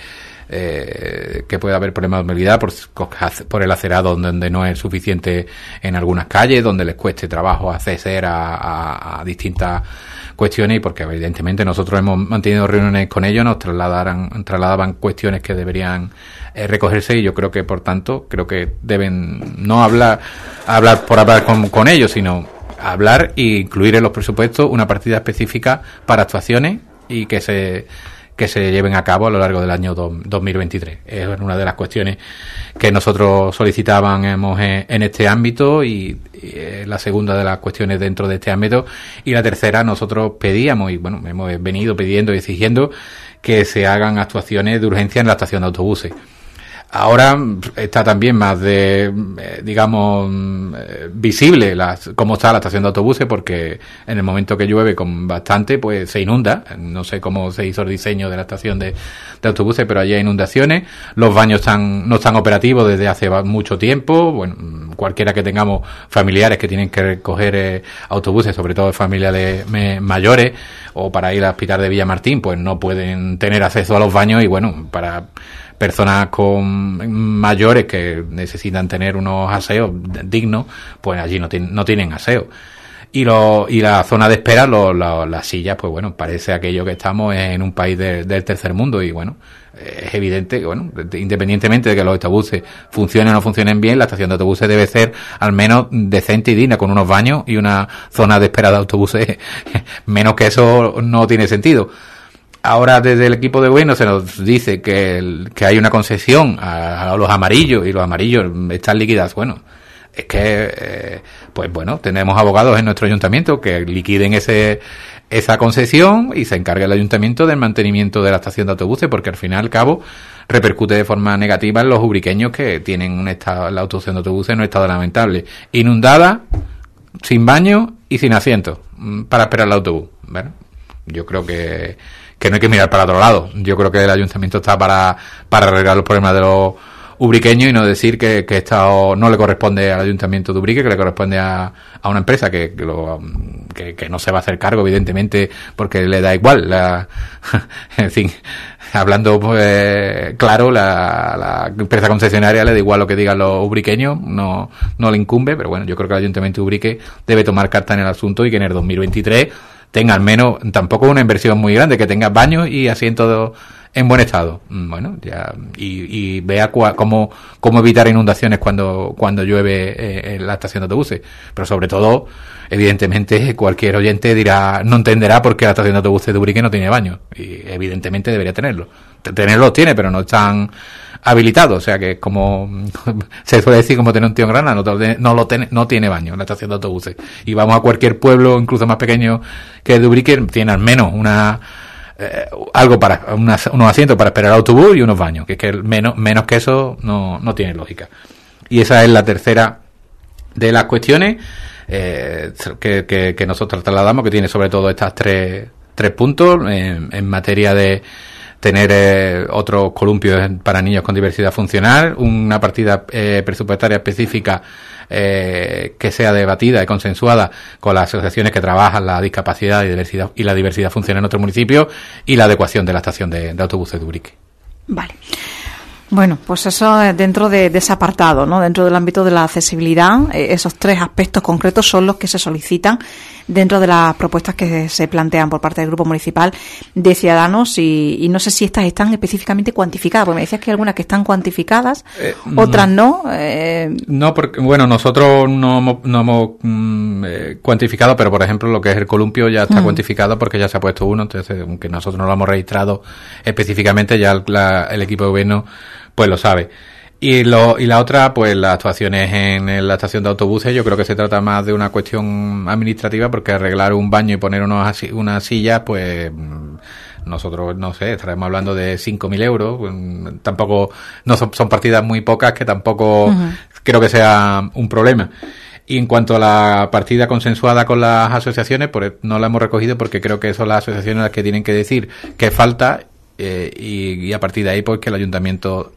puede haber problemas de movilidad por el acerado, donde no es suficiente en algunas calles, donde les cueste trabajo acceder a distintas cuestiones, y porque evidentemente nosotros hemos mantenido reuniones con ellos, nos trasladaban cuestiones que deberían recogerse, y yo creo que por tanto creo que deben no hablar por hablar con ellos, sino hablar e incluir en los presupuestos una partida específica para actuaciones y que se lleven a cabo a lo largo del año 2023. Es una de las cuestiones que nosotros solicitábamos en este ámbito, y la segunda de las cuestiones dentro de este ámbito. Y la tercera, nosotros pedíamos, y bueno, hemos venido pidiendo y exigiendo que se hagan actuaciones de urgencia en la estación de autobuses. Ahora está también más visible cómo está la estación de autobuses, porque en el momento que llueve con bastante, pues se inunda. No sé cómo se hizo el diseño de la estación de autobuses, pero allí hay inundaciones. Los baños no están operativos desde hace mucho tiempo. Bueno, cualquiera que tengamos familiares que tienen que recoger autobuses, sobre todo familiares mayores, o para ir al hospital de Villamartín, pues no pueden tener acceso a los baños, y bueno, para personas mayores que necesitan tener unos aseos dignos, pues allí no tienen aseo. Y la zona de espera, las sillas, pues bueno, parece aquello que estamos en un país del tercer mundo, y bueno, es evidente que, bueno, independientemente de que los autobuses funcionen o no funcionen bien, la estación de autobuses debe ser al menos decente y digna, con unos baños y una zona de espera de autobuses. Menos que eso no tiene sentido. Ahora desde el equipo de gobierno se nos dice que hay una concesión a los amarillos, y los amarillos están liquidados. Bueno, es que pues bueno, tenemos abogados en nuestro ayuntamiento que liquiden esa concesión, y se encarga el ayuntamiento del mantenimiento de la estación de autobuses, porque al fin y al cabo repercute de forma negativa en los ubriqueños, que tienen la estación de autobuses en un estado lamentable, inundada, sin baño y sin asiento para esperar el autobús. Bueno, yo creo que no hay que mirar para otro lado. Yo creo que el ayuntamiento está para arreglar los problemas de los ubriqueños, y no decir que esto no le corresponde al ayuntamiento de Ubrique, que le corresponde a una empresa que no se va a hacer cargo, evidentemente, porque le da igual. En fin, hablando pues, claro, la empresa concesionaria le da igual lo que digan los ubriqueños, no le incumbe, pero bueno, yo creo que el ayuntamiento de Ubrique debe tomar carta en el asunto, y que en el 2023 tenga al menos, tampoco una inversión muy grande, que tenga baños y asientos en buen estado. Bueno, ya, y vea cómo evitar inundaciones cuando llueve en la estación de autobuses. Pero sobre todo, evidentemente, cualquier oyente no entenderá por qué la estación de autobuses de Ubrique no tiene baños. Y evidentemente debería tenerlo. Tenerlos tiene, pero no están habilitados. O sea que es como se suele decir, como tener un tío en Granada, no tiene baño en la estación de autobuses. Y vamos a cualquier pueblo, incluso más pequeño que de Ubrique, tiene al menos algo para unos asientos para esperar el autobús y unos baños, que es que menos que eso no tiene lógica. Y esa es la tercera de las cuestiones. que nosotros trasladamos, que tiene sobre todo estas tres puntos en materia de tener otros columpios para niños con diversidad funcional, una partida presupuestaria específica que sea debatida y consensuada con las asociaciones que trabajan la discapacidad y la diversidad funcional en nuestro municipio, y la adecuación de la estación de autobuses de Ubrique. Vale. Bueno, pues eso dentro de ese apartado, ¿no? Dentro del ámbito de la accesibilidad, esos tres aspectos concretos son los que se solicitan dentro de las propuestas que se plantean por parte del Grupo Municipal de Ciudadanos, y no sé si estas están específicamente cuantificadas, porque me decías que hay algunas que están cuantificadas, otras no. No, porque bueno, nosotros no hemos cuantificado, pero por ejemplo lo que es el columpio ya está cuantificado porque ya se ha puesto uno, entonces aunque nosotros no lo hemos registrado específicamente, ya el equipo de gobierno pues lo sabe. Y la otra, pues las actuaciones en la estación de autobuses, yo creo que se trata más de una cuestión administrativa, porque arreglar un baño y poner unas sillas, pues nosotros, no sé, estaremos hablando de 5.000 euros. Tampoco, no son partidas muy pocas, que tampoco creo que sea un problema. Y en cuanto a la partida consensuada con las asociaciones, pues no la hemos recogido, porque creo que son las asociaciones las que tienen que decir qué falta, y a partir de ahí, pues que el ayuntamiento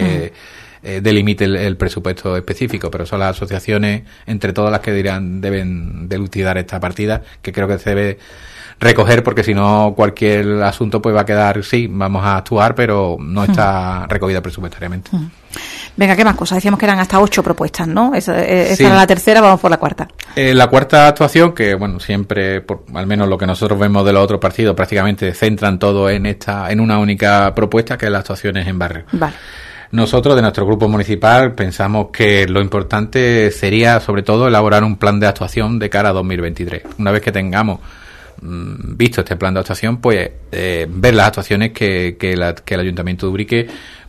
delimite el presupuesto específico, pero son las asociaciones entre todas las que deben de utilizar esta partida, que creo que se debe recoger, porque si no cualquier asunto pues va a quedar, sí, vamos a actuar, pero no está recogida presupuestariamente. Venga, ¿qué más cosas? Decíamos que eran hasta 8 propuestas, ¿no? Esa sí. era la tercera, vamos por la cuarta. La cuarta actuación, que bueno, siempre, al menos lo que nosotros vemos de los otros partidos, prácticamente centran todo en una única propuesta, que es las actuaciones en barrio. Vale. Nosotros, de nuestro grupo municipal, pensamos que lo importante sería, sobre todo, elaborar un plan de actuación de cara a 2023. Una vez que tengamos visto este plan de actuación, pues ver las actuaciones que el Ayuntamiento de Ubrique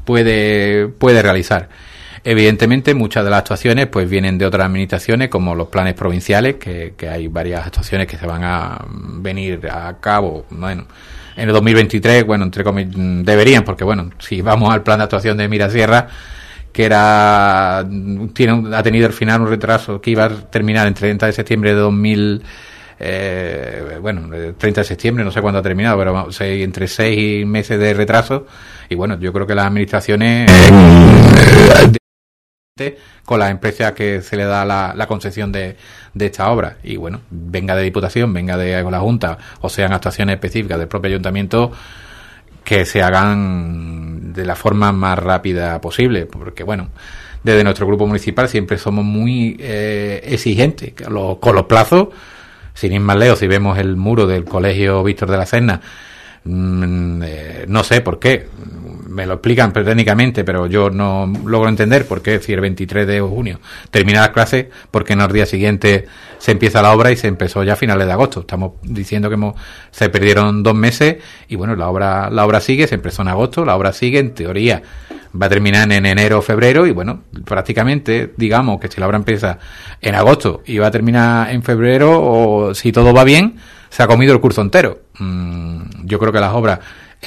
puede realizar. Evidentemente, muchas de las actuaciones pues vienen de otras administraciones, como los planes provinciales, que hay varias actuaciones que se van a venir a cabo, bueno, en el 2023, bueno, entre comillas, deberían, porque bueno, si vamos al plan de actuación de Mirasierra, que ha tenido al final un retraso que iba a terminar en 30 de septiembre de 30 de septiembre, no sé cuándo ha terminado, pero entre 6 meses de retraso, y bueno, yo creo que las administraciones con las empresas que se le da la concesión de esta obra, y bueno, venga de Diputación, venga de la Junta, o sean actuaciones específicas del propio Ayuntamiento, que se hagan de la forma más rápida posible, porque bueno, desde nuestro grupo municipal siempre somos muy exigentes con los plazos. Sin ir más lejos, si vemos el muro del Colegio Víctor de la Serna, no sé por qué, me lo explican técnicamente, pero yo no logro entender por qué, si el 23 de junio termina las clases, porque en el día siguiente se empieza la obra y se empezó ya a finales de agosto. Estamos diciendo que se perdieron 2 meses, y bueno, la obra sigue, se empezó en agosto, la obra sigue, en teoría va a terminar en enero o febrero, y bueno, prácticamente, digamos que si la obra empieza en agosto y va a terminar en febrero, o si todo va bien, se ha comido el curso entero. Yo creo que las obras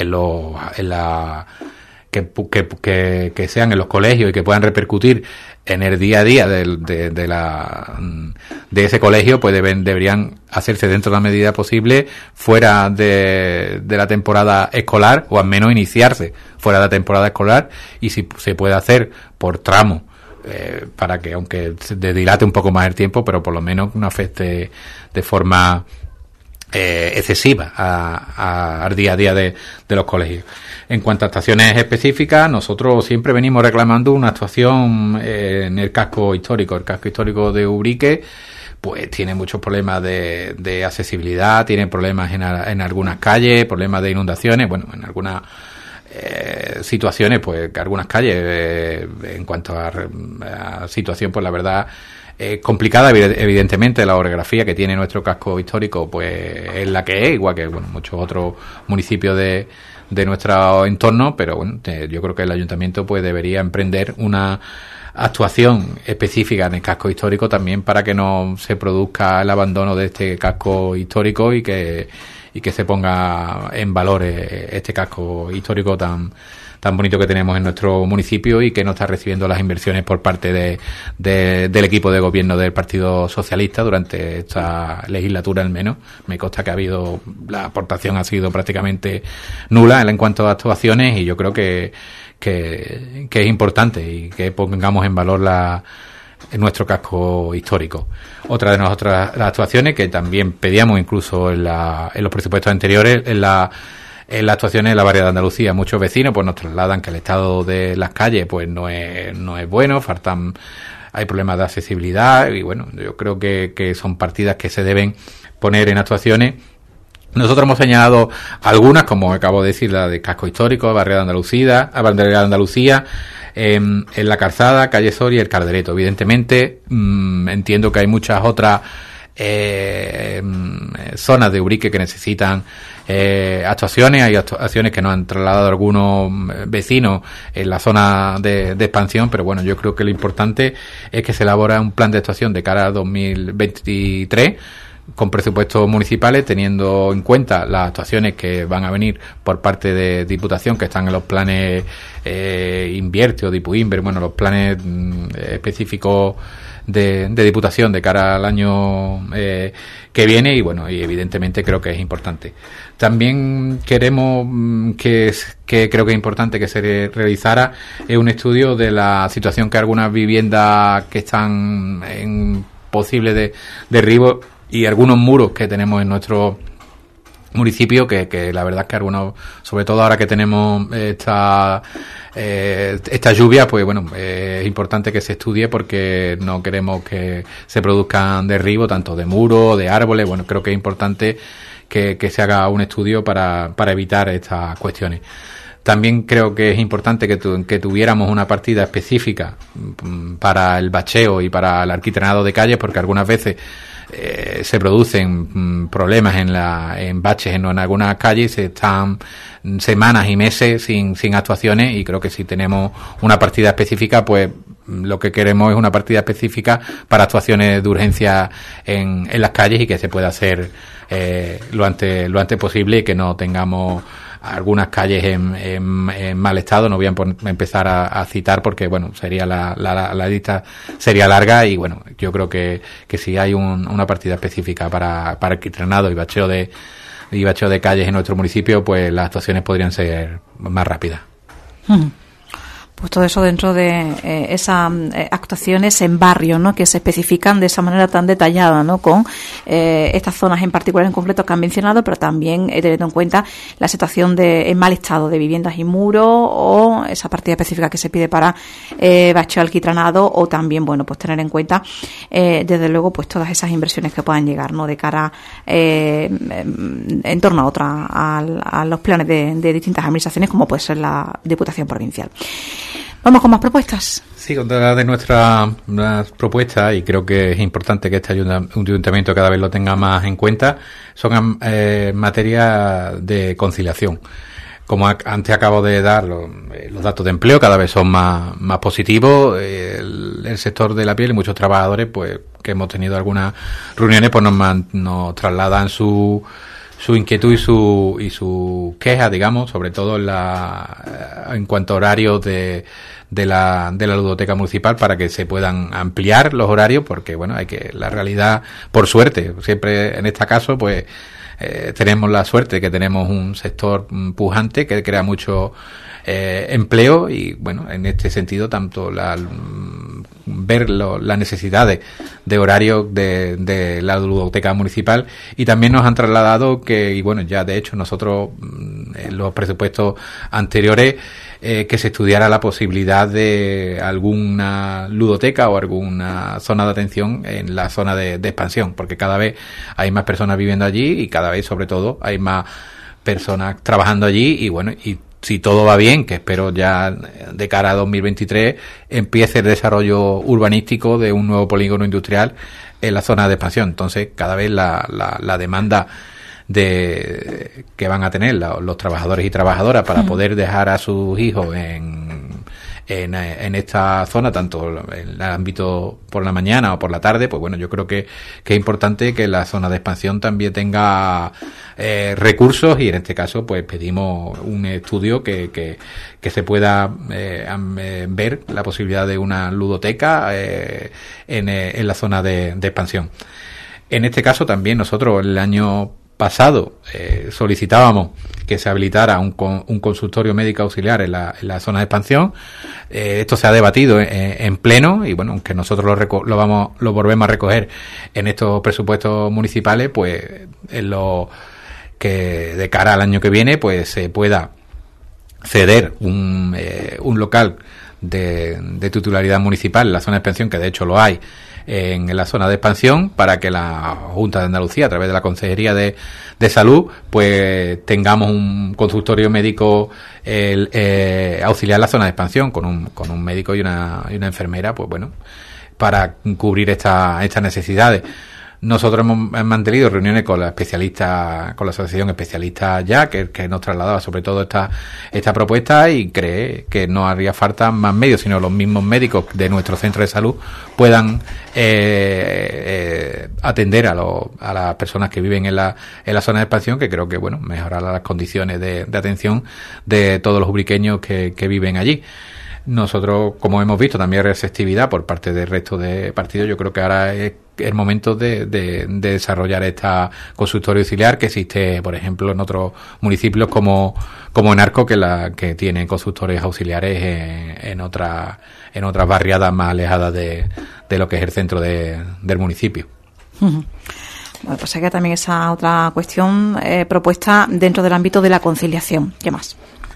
que sean en los colegios y que puedan repercutir en el día a día de ese colegio, pues deberían hacerse dentro de la medida posible, fuera de la temporada escolar, o al menos iniciarse fuera de la temporada escolar, y si se puede hacer por tramo, para que, aunque se dilate un poco más el tiempo, pero por lo menos no afecte de forma excesiva al día a día de los colegios. En cuanto a actuaciones específicas, nosotros siempre venimos reclamando una actuación en el casco histórico. El casco histórico de Ubrique pues tiene muchos problemas de accesibilidad, tiene problemas en algunas calles, problemas de inundaciones, bueno, en algunas situaciones, pues que algunas calles, en cuanto a situación, pues la verdad complicada, evidentemente. La orografía que tiene nuestro casco histórico pues es la que es, igual que bueno, muchos otros municipios de nuestro entorno, pero bueno, yo creo que el ayuntamiento pues debería emprender una actuación específica en el casco histórico también, para que no se produzca el abandono de este casco histórico y que se ponga en valor este casco histórico tan tan bonito que tenemos en nuestro municipio y que no está recibiendo las inversiones por parte del equipo de gobierno del Partido Socialista durante esta legislatura, al menos. Me consta que la aportación ha sido prácticamente nula en cuanto a actuaciones, y yo creo que es importante y que pongamos en valor en nuestro casco histórico. Otra de nuestras actuaciones, que también pedíamos incluso en los presupuestos anteriores, en las actuaciones de la Barriada de Andalucía. Muchos vecinos pues nos trasladan que el estado de las calles pues no es bueno, hay problemas de accesibilidad, y bueno, yo creo que son partidas que se deben poner en actuaciones. Nosotros hemos señalado algunas, como acabo de decir, la de casco histórico, Barriada de Andalucía, en la Calzada, Calle Soria y el Caldereto. Evidentemente, entiendo que hay muchas otras zonas de Ubrique que necesitan actuaciones. Hay actuaciones que nos han trasladado algunos vecinos en la zona de expansión, pero bueno, yo creo que lo importante es que se elabora un plan de actuación de cara a 2023 con presupuestos municipales, teniendo en cuenta las actuaciones que van a venir por parte de Diputación, que están en los planes Invierte o Dipuinver, bueno, los planes específicos de Diputación de cara al año que viene, y bueno, y evidentemente creo que es importante. También queremos que creo que es importante que se realizara un estudio de la situación que algunas viviendas que están en posible derribo y algunos muros que tenemos en nuestro municipio, que la verdad es que algunos, sobre todo ahora que tenemos esta lluvia, pues bueno, es importante que se estudie, porque no queremos que se produzcan derribos tanto de muros, de árboles. Bueno, creo que es importante que se haga un estudio para evitar estas cuestiones. También creo que es importante que tuviéramos una partida específica para el bacheo y para el alquitranado de calles, porque algunas veces se producen problemas en baches en algunas calles, se están semanas y meses sin actuaciones, y creo que si tenemos una partida específica, pues lo que queremos es una partida específica para actuaciones de urgencia en las calles, y que se pueda hacer lo antes posible, y que no tengamos algunas calles en mal estado. No voy a empezar a citar, porque bueno, sería la lista sería larga, y bueno, yo creo que si hay una partida específica para alquitranado y bacheo de calles en nuestro municipio, pues las actuaciones podrían ser más rápidas. Pues todo eso dentro de esas actuaciones en barrio, ¿no?, que se especifican de esa manera tan detallada, ¿no?, con estas zonas en particular, en concreto, que han mencionado, pero también teniendo en cuenta la situación en mal estado de viviendas y muros, o esa partida específica que se pide para bacheo alquitranado, o también, bueno, pues tener en cuenta desde luego pues todas esas inversiones que puedan llegar, ¿no?, de cara en torno a los planes de distintas administraciones, como puede ser la Diputación Provincial. Vamos con más propuestas. Sí, con todas de nuestras propuestas, y creo que es importante que este ayuntamiento cada vez lo tenga más en cuenta, son materia de conciliación. Como antes acabo de dar, los datos de empleo cada vez son más positivos. El sector de la piel y muchos trabajadores, pues que hemos tenido algunas reuniones, pues nos trasladan su inquietud y su queja, digamos, sobre todo en cuanto a horarios de la ludoteca municipal, para que se puedan ampliar los horarios, porque bueno, la realidad, por suerte, siempre en este caso, pues tenemos la suerte que tenemos un sector pujante que crea mucho empleo, y bueno, en este sentido, tanto ver las necesidades de horario de la ludoteca municipal. Y también nos han trasladado y bueno, ya de hecho nosotros en los presupuestos anteriores, que se estudiara la posibilidad de alguna ludoteca o alguna zona de atención en la zona de expansión, porque cada vez hay más personas viviendo allí, y cada vez, sobre todo, hay más personas trabajando allí, y bueno, y si todo va bien, que espero ya de cara a 2023, empiece el desarrollo urbanístico de un nuevo polígono industrial en la zona de expansión. Entonces, cada vez la demanda que van a tener los trabajadores y trabajadoras para poder dejar a sus hijos en en esta zona, tanto en el ámbito por la mañana o por la tarde, pues bueno, yo creo que es importante que la zona de expansión también tenga recursos, y en este caso pues pedimos un estudio que se pueda ver la posibilidad de una ludoteca en la zona de expansión. En este caso también nosotros el año pasado solicitábamos que se habilitara un consultorio médico auxiliar en la zona de expansión. Esto se ha debatido en pleno, y bueno, aunque nosotros lo volvemos a recoger en estos presupuestos municipales, pues en lo que de cara al año que viene pues se pueda ceder un local de titularidad municipal en la zona de expansión, que de hecho lo hay en la zona de expansión, para que la Junta de Andalucía, a través de la Consejería de Salud, pues tengamos un consultorio médico auxiliar en la zona de expansión, con un médico y una enfermera, pues bueno, para cubrir estas necesidades. Nosotros hemos mantenido reuniones con la especialista, con la asociación especialista ya, que nos trasladaba sobre todo esta propuesta, y cree que no haría falta más medios, sino los mismos médicos de nuestro centro de salud puedan atender a las personas que viven en la zona de expansión, que creo que bueno, mejorará las condiciones de atención de todos los ubriqueños que viven allí. Nosotros, como hemos visto, también hay receptividad por parte del resto de partidos. Yo creo que ahora es el momento de desarrollar esta consultorio auxiliar, que existe, por ejemplo, en otros municipios como en Arco, que tienen consultorios auxiliares en otras barriadas más alejadas de lo que es el centro del municipio. Bueno, pues hay que también esa otra cuestión propuesta dentro del ámbito de la conciliación. ¿Qué más?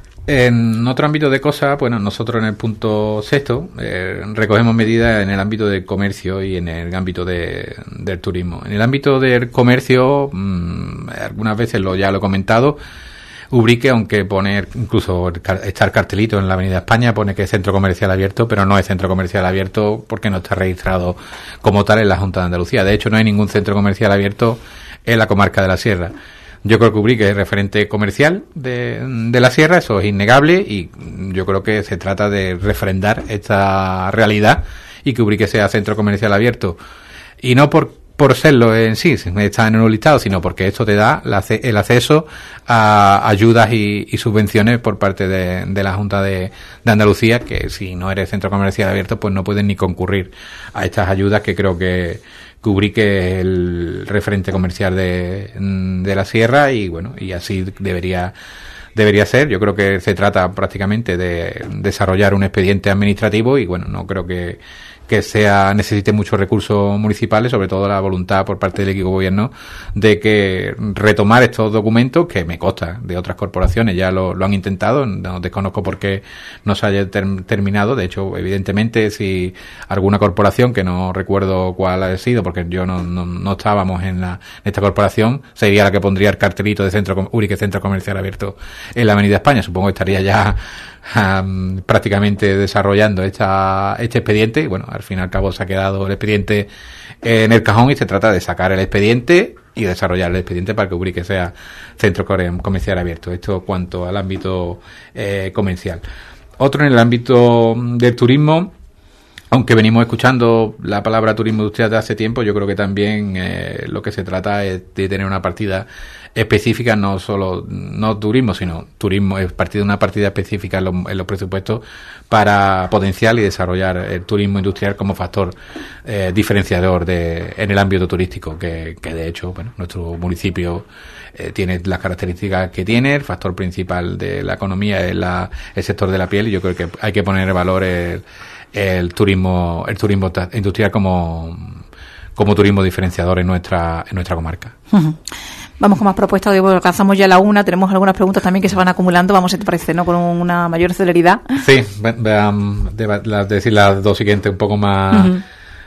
En otro ámbito de cosas, bueno, nosotros en el punto 6 recogemos medidas en el ámbito del comercio y en el ámbito del turismo. En el ámbito del comercio, algunas veces ya lo he comentado, Ubrique, aunque pone incluso está el cartelito en la Avenida España, pone que es centro comercial abierto, pero no es centro comercial abierto porque no está registrado como tal en la Junta de Andalucía. De hecho, no hay ningún centro comercial abierto en la comarca de la Sierra. Yo creo que Ubrique es referente comercial de la Sierra, eso es innegable, y yo creo que se trata de refrendar esta realidad y que Ubrique sea centro comercial abierto. Y no por serlo en sí, está en un listado, sino porque esto te da el acceso a ayudas y subvenciones por parte de la Junta de Andalucía, que si no eres centro comercial abierto, pues no puedes ni concurrir a estas ayudas, que creo que Ubrique es el referente comercial de la Sierra, y bueno, y así debería ser. Yo creo que se trata prácticamente de desarrollar un expediente administrativo, y bueno, no creo que necesite muchos recursos municipales, sobre todo la voluntad por parte del equipo de gobierno de que retomar estos documentos, que me consta de otras corporaciones ya lo han intentado. No desconozco por qué no se haya terminado. De hecho, evidentemente, si alguna corporación, que no recuerdo cuál ha sido, porque yo no estábamos en esta corporación, sería la que pondría el cartelito de Ubrique Centro Comercial Abierto en la Avenida España. Supongo que estaría ya prácticamente desarrollando este expediente, y bueno, al fin y al cabo se ha quedado el expediente en el cajón, y se trata de sacar el expediente y desarrollar el expediente para que Ubrique sea centro comercial abierto. Esto cuanto al ámbito comercial. Otro en el ámbito del turismo, aunque venimos escuchando la palabra turismo industrial de hace tiempo, yo creo que también lo que se trata es de tener una partida específica, no turismo, sino turismo, es una partida específica en los presupuestos para potenciar y desarrollar el turismo industrial como factor diferenciador en el ámbito turístico, que de hecho, bueno, nuestro municipio tiene las características que tiene. El factor principal de la economía es el sector de la piel, y yo creo que hay que poner en valor el turismo industrial como turismo diferenciador en nuestra comarca. Uh-huh. Vamos con más propuestas. Hoy alcanzamos ya la una. Tenemos algunas preguntas también que se van acumulando. Vamos, si te parece, ¿no? Con una mayor celeridad. Sí, decir las dos siguientes un poco más, uh-huh,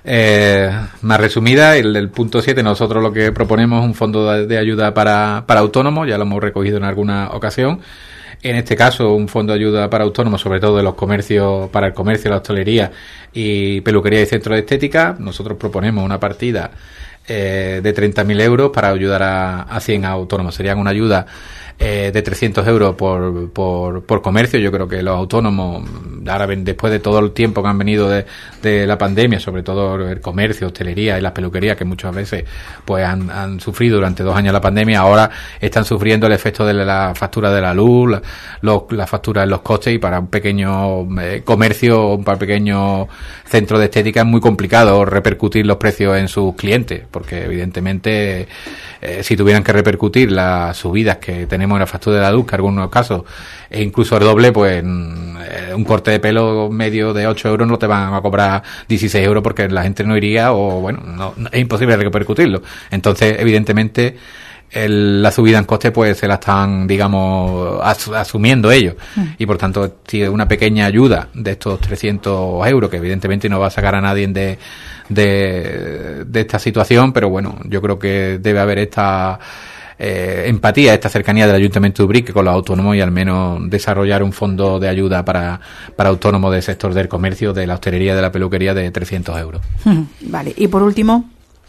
más resumida. El punto 7, nosotros lo que proponemos es un fondo de ayuda para autónomos. Ya lo hemos recogido en alguna ocasión. En este caso, un fondo de ayuda para autónomos, sobre todo de los comercios, para el comercio, la hostelería y peluquería y centros de estética. Nosotros proponemos una partida de 30.000 euros para ayudar a 100 autónomos. Serían una ayuda de 300 euros por comercio. Yo creo que los autónomos, ahora después de todo el tiempo que han venido de la pandemia, sobre todo el comercio, hostelería y las peluquerías, que muchas veces pues han sufrido durante 2 años la pandemia, ahora están sufriendo el efecto de la factura de la luz, la factura de los costes, y para un pequeño comercio, para un pequeño centro de estética es muy complicado repercutir los precios en sus clientes, porque evidentemente si tuvieran que repercutir las subidas que tenemos en la factura de la luz, que en algunos casos es incluso el doble, pues un corte de pelo medio de 8 euros no te van a cobrar 16 euros porque la gente no iría, o bueno, no, es imposible repercutirlo. Entonces, evidentemente, la subida en coste pues se la están, digamos, asumiendo ellos, y por tanto si una pequeña ayuda de estos 300 euros, que evidentemente no va a sacar a nadie de esta situación, pero bueno, yo creo que debe haber esta empatía, esta cercanía del Ayuntamiento de Ubrique con los autónomos, y al menos desarrollar un fondo de ayuda para autónomos del sector del comercio, de la hostelería, de la peluquería, de 300 euros. Vale, y por último,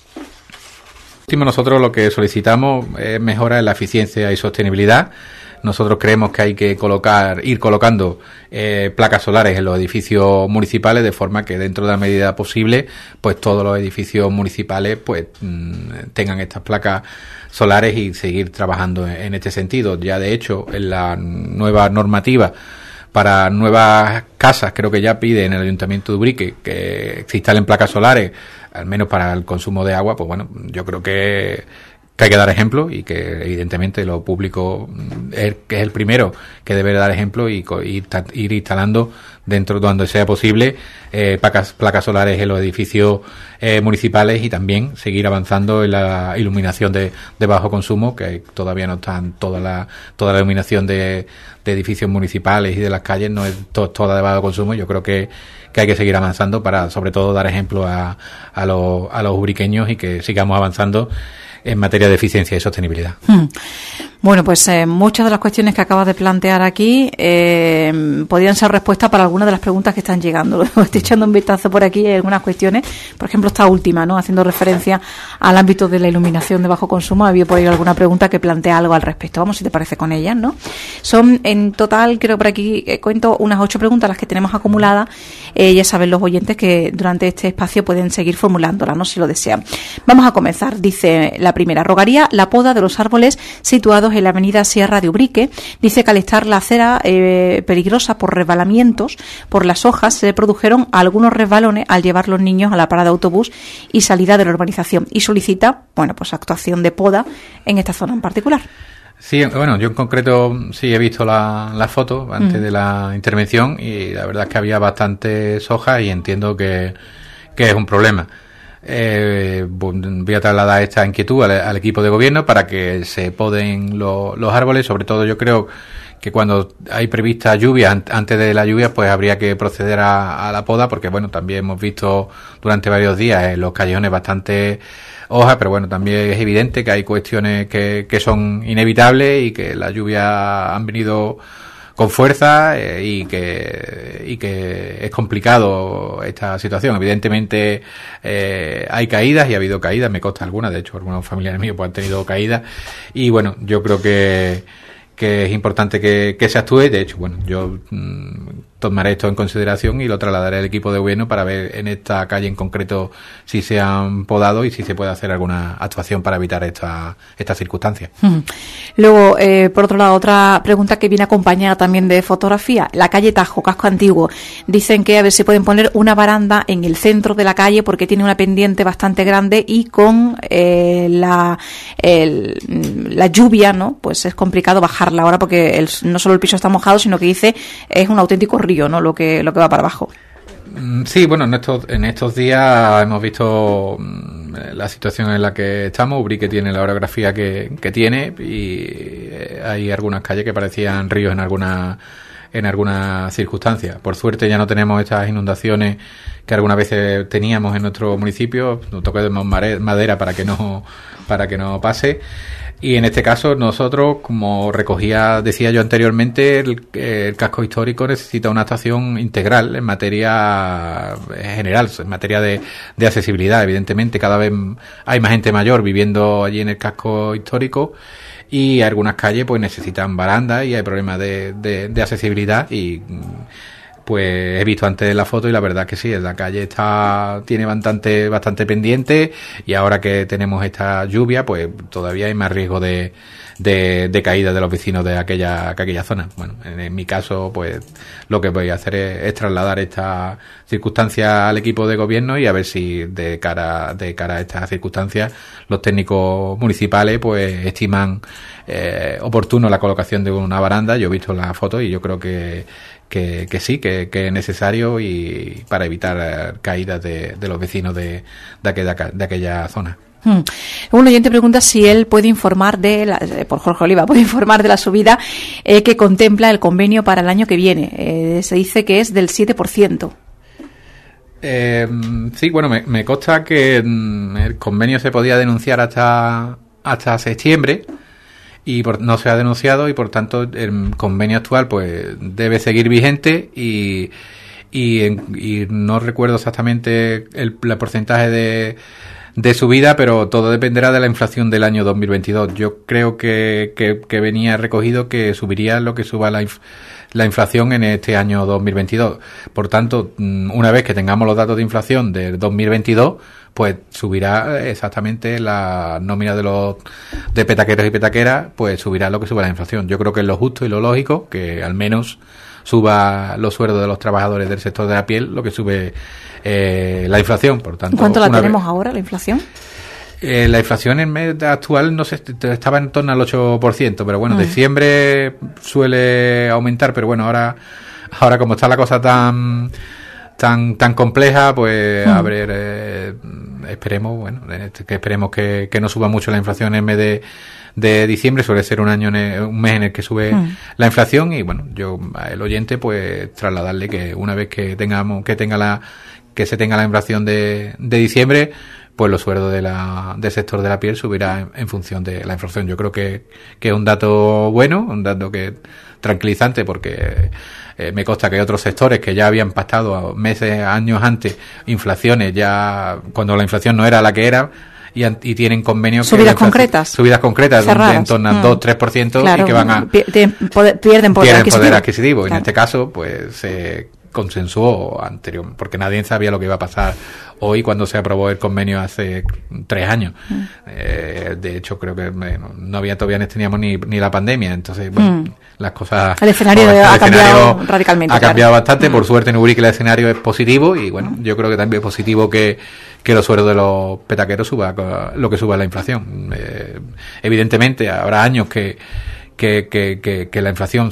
nosotros lo que solicitamos es mejora en la eficiencia y sostenibilidad. Nosotros creemos que hay que ir colocando placas solares en los edificios municipales, de forma que dentro de la medida posible, pues todos los edificios municipales pues tengan estas placas solares y seguir trabajando en este sentido. Ya de hecho, en la nueva normativa para nuevas casas, creo que ya pide en el Ayuntamiento de Ubrique que se instalen placas solares, al menos para el consumo de agua. Pues bueno, yo creo que hay que dar ejemplo, y que evidentemente lo público es el primero que debe dar ejemplo, y ir instalando dentro donde sea posible placas solares en los edificios municipales, y también seguir avanzando en la iluminación de bajo consumo, que todavía no están toda la iluminación de edificios municipales y de las calles no es toda de bajo consumo. Yo creo que hay que seguir avanzando para sobre todo dar ejemplo a los ubriqueños, y que sigamos avanzando en materia de eficiencia y sostenibilidad. Bueno, pues muchas de las cuestiones que acabas de plantear aquí podrían ser respuestas para algunas de las preguntas que están llegando. Estoy echando un vistazo por aquí, hay algunas cuestiones, por ejemplo esta última, ¿no?, haciendo referencia al ámbito de la iluminación de bajo consumo. Había por ahí alguna pregunta que plantea algo al respecto. Vamos, si te parece, con ellas, ¿no? Son en total, creo por aquí cuento unas 8 preguntas las que tenemos acumuladas. Ya saben los oyentes que durante este espacio pueden seguir formulándolas, ¿no?, si lo desean. Vamos a comenzar. Dice la primera: rogaría la poda de los árboles situados en la avenida Sierra de Ubrique. Dice que al estar la acera peligrosa por resbalamientos por las hojas, se produjeron algunos resbalones al llevar los niños a la parada de autobús y salida de la urbanización, y solicita, bueno, pues actuación de poda en esta zona en particular. Sí, bueno, yo en concreto sí he visto la foto antes de la intervención, y la verdad es que había bastantes hojas, y entiendo que es un problema. Voy a trasladar esta inquietud al equipo de gobierno para que se poden los árboles. Sobre todo yo creo que cuando hay prevista lluvia, antes de la lluvia, pues habría que proceder a la poda, porque bueno, también hemos visto durante varios días en los callejones bastante hojas, pero bueno, también es evidente que hay cuestiones que son inevitables, y que la lluvia han venido con fuerza, y que es complicado esta situación. Evidentemente hay caídas, y ha habido caídas, me consta algunas, de hecho algunos familiares míos pues han tenido caídas, y bueno, yo creo que es importante que se actúe. De hecho, bueno, yo tomaré esto en consideración y lo trasladaré al equipo de gobierno para ver en esta calle en concreto si se han podado y si se puede hacer alguna actuación para evitar estas circunstancias. Luego, por otro lado, otra pregunta que viene acompañada también de fotografía: la calle Tajo, casco antiguo. Dicen que a ver si pueden poner una baranda en el centro de la calle, porque tiene una pendiente bastante grande, y con la lluvia, ¿no?, pues es complicado bajarla ahora, porque no solo el piso está mojado, sino que dice es un auténtico río, ¿no?, lo que va para abajo. Sí, bueno, en estos días hemos visto la situación en la que estamos. Ubrique tiene la orografía que tiene, y hay algunas calles que parecían ríos en algunas circunstancias. Por suerte ya no tenemos estas inundaciones que algunas veces teníamos en nuestro municipio. Nos toca de madera para que no pase. Y en este caso nosotros, como decía yo anteriormente, el casco histórico necesita una actuación integral en materia general, en materia de accesibilidad. Evidentemente cada vez hay más gente mayor viviendo allí en el casco histórico y algunas calles pues necesitan barandas y hay problemas de accesibilidad y pues he visto antes la foto y la verdad que sí, la calle tiene bastante pendiente y ahora que tenemos esta lluvia, pues todavía hay más riesgo de caída de los vecinos de aquella zona. Bueno, en mi caso, pues lo que voy a hacer es trasladar esta circunstancia al equipo de gobierno y a ver si de cara a estas circunstancias los técnicos municipales pues estiman oportuno la colocación de una baranda. Yo he visto la foto y yo creo que sí, que es necesario y para evitar caídas de los vecinos de aquella zona. Un oyente pregunta si él puede informar por Jorge Oliva, puede informar de la subida que contempla el convenio para el año que viene. Se dice que es del 7%. Sí, bueno, me consta que el convenio se podía denunciar hasta septiembre y no se ha denunciado y por tanto el convenio actual pues debe seguir vigente y no recuerdo exactamente el porcentaje de subida, pero todo dependerá de la inflación del año 2022. Yo creo que venía recogido que subiría lo que suba la inflación en este año 2022. Por tanto, una vez que tengamos los datos de inflación del 2022, pues subirá exactamente la nómina de petaqueros y petaqueras, pues subirá lo que suba la inflación. Yo creo que es lo justo y lo lógico que al menos suba los sueldos de los trabajadores del sector de la piel, lo que sube la inflación. Por tanto, ¿cuánto la tenemos ahora, la inflación? La inflación en mes actual no sé, estaba en torno al 8%, pero bueno, diciembre suele aumentar, pero bueno, ahora como está la cosa tan compleja, pues a ver, esperemos que no suba mucho la inflación en mes de diciembre. Suele ser un mes en el que sube la inflación y bueno, yo el oyente pues trasladarle que una vez que se tenga la inflación de diciembre, pues los sueldos del sector de la piel subirá en función de la inflación. Yo creo que es un dato bueno, un dato que tranquilizante, porque me consta que hay otros sectores que ya habían pactado años antes inflaciones ya cuando la inflación no era la que era y tienen convenios subidas concretas en torno al 2-3%, claro, y que van a pierden poder adquisitivo. Claro. En este caso pues se consensuó anterior, porque nadie sabía lo que iba a pasar hoy cuando se aprobó el convenio hace 3 años. De hecho, creo que todavía teníamos ni la pandemia, entonces las cosas... El escenario ha cambiado radicalmente. Ha cambiado bastante, por suerte en Ubrique el escenario es positivo y bueno, yo creo que también es positivo que los sueldos de los petaqueros suba lo que suba la inflación. Evidentemente habrá años que la inflación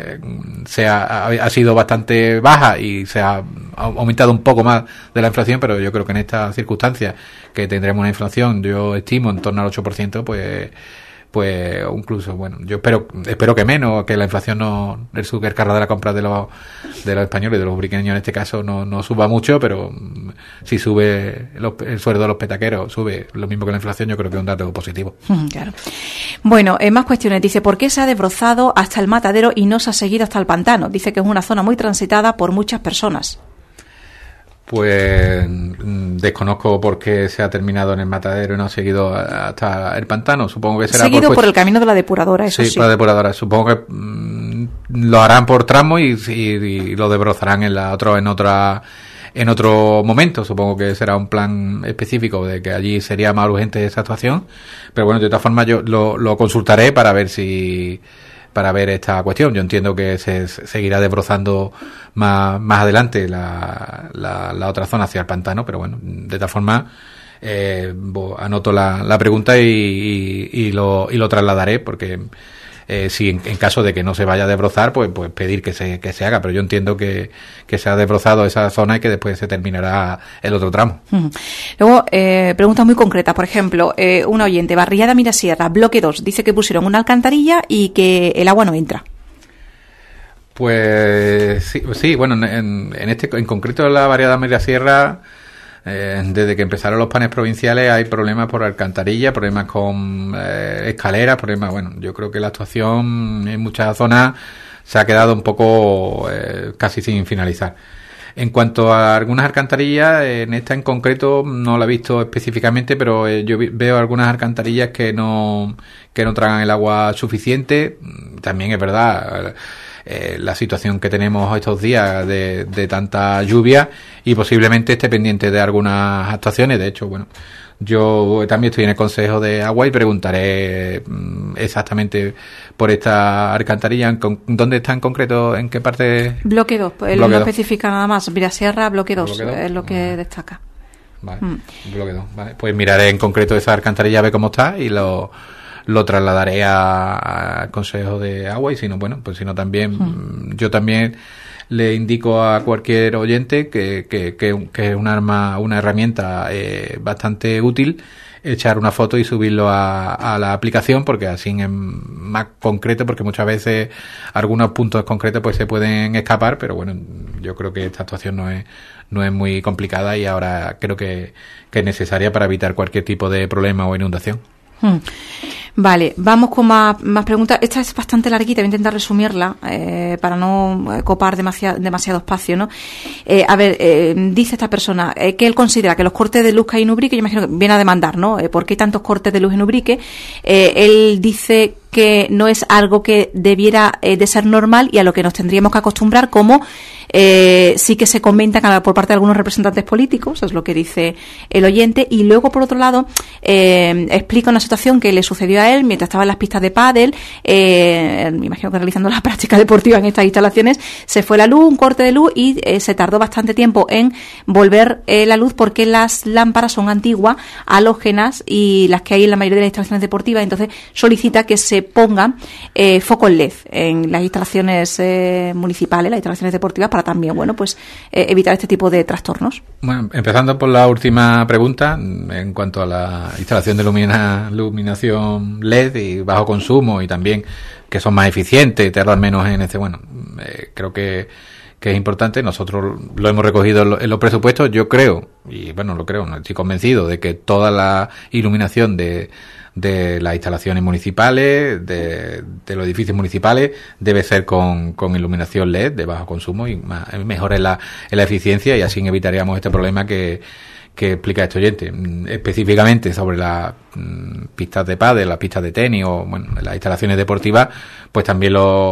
ha sido bastante baja y se ha aumentado un poco más de la inflación, pero yo creo que en estas circunstancias que tendremos una inflación, yo estimo en torno al 8%, pues incluso, bueno, yo espero que menos, que la inflación el carro de la compra de los españoles, de los ubriqueños en este caso, no suba mucho, pero si sube el sueldo de los petaqueros, sube lo mismo que la inflación, yo creo que es un dato positivo. Claro. Bueno, más cuestiones. Dice, ¿por qué se ha desbrozado hasta el Matadero y no se ha seguido hasta el pantano? Dice que es una zona muy transitada por muchas personas. Pues desconozco por qué se ha terminado en el Matadero y no ha seguido hasta el pantano. Supongo que será seguido por el camino de la depuradora, eso sí. Sí, por la depuradora. Supongo que lo harán por tramo y lo desbrozarán en otro momento. Supongo que será un plan específico de que allí sería más urgente esa actuación. Pero bueno, de todas formas yo lo consultaré para ver esta cuestión. Yo entiendo que se seguirá desbrozando más adelante la otra zona hacia el pantano, pero bueno, de todas formas anoto la pregunta y lo trasladaré, porque si en caso de que no se vaya a desbrozar, pues pedir que se haga, pero yo entiendo que se ha desbrozado esa zona y que después se terminará el otro tramo. Luego, preguntas muy concretas, por ejemplo, un oyente, Barriada Mirasierra, bloque 2, dice que pusieron una alcantarilla y que el agua no entra. Pues sí, bueno, en concreto la Barriada Mirasierra desde que empezaron los planes provinciales hay problemas por alcantarilla, problemas con escaleras, problemas, bueno, yo creo que la actuación en muchas zonas se ha quedado un poco casi sin finalizar. En cuanto a algunas alcantarillas, en esta en concreto no la he visto específicamente, pero yo veo algunas alcantarillas que no tragan el agua suficiente. También es verdad la situación que tenemos estos días de tanta lluvia, y posiblemente esté pendiente de algunas actuaciones. De hecho, bueno, yo también estoy en el Consejo de Agua y preguntaré exactamente por esta alcantarilla, ¿dónde está en concreto? ¿En qué parte? Bloque 2, no especifica nada más. Mirasierra, bloque 2 es lo que destaca. Vale, bloque 2, vale. Pues miraré en concreto esa alcantarilla a ver cómo está y lo trasladaré al Consejo de Agua, y si no, bueno, pues si no también, yo también le indico a cualquier oyente que es una herramienta bastante útil, echar una foto y subirlo a la aplicación, porque así es más concreto, porque muchas veces algunos puntos concretos pues se pueden escapar, pero bueno, yo creo que esta actuación no es muy complicada, y ahora creo que es necesaria para evitar cualquier tipo de problema o inundación. Vale, vamos con más preguntas. Esta es bastante larguita, voy a intentar resumirla para no copar demasiado espacio, ¿no? Dice esta persona que él considera que los cortes de luz que hay en Ubrique, yo imagino que viene a demandar, ¿no? ¿Por qué hay tantos cortes de luz en Ubrique? Él dice que no es algo que debiera de ser normal y a lo que nos tendríamos que acostumbrar, como sí que se comentan por parte de algunos representantes políticos, es lo que dice el oyente. Y luego, por otro lado, explica una situación que le sucedió a él mientras estaba en las pistas de pádel, me imagino que realizando la práctica deportiva en estas instalaciones, se fue la luz, un corte de luz, y se tardó bastante tiempo en volver la luz, porque las lámparas son antiguas, halógenas, y las que hay en la mayoría de las instalaciones deportivas. Entonces solicita que se pongan focos LED en las instalaciones municipales, las instalaciones deportivas, para también, bueno, pues evitar este tipo de trastornos. Bueno, empezando por la última pregunta, en cuanto a la instalación de iluminación LED y bajo consumo, y también que son más eficientes, tardan menos en creo que es importante. Nosotros lo hemos recogido en los presupuestos. Yo creo, y bueno, no estoy convencido de que toda la iluminación de las instalaciones municipales, de los edificios municipales, debe ser con iluminación LED de bajo consumo, y mejor en la eficiencia, y así evitaríamos este problema que explica este oyente. Específicamente sobre las pistas de pádel, las pistas de tenis, o bueno, las instalaciones deportivas, pues también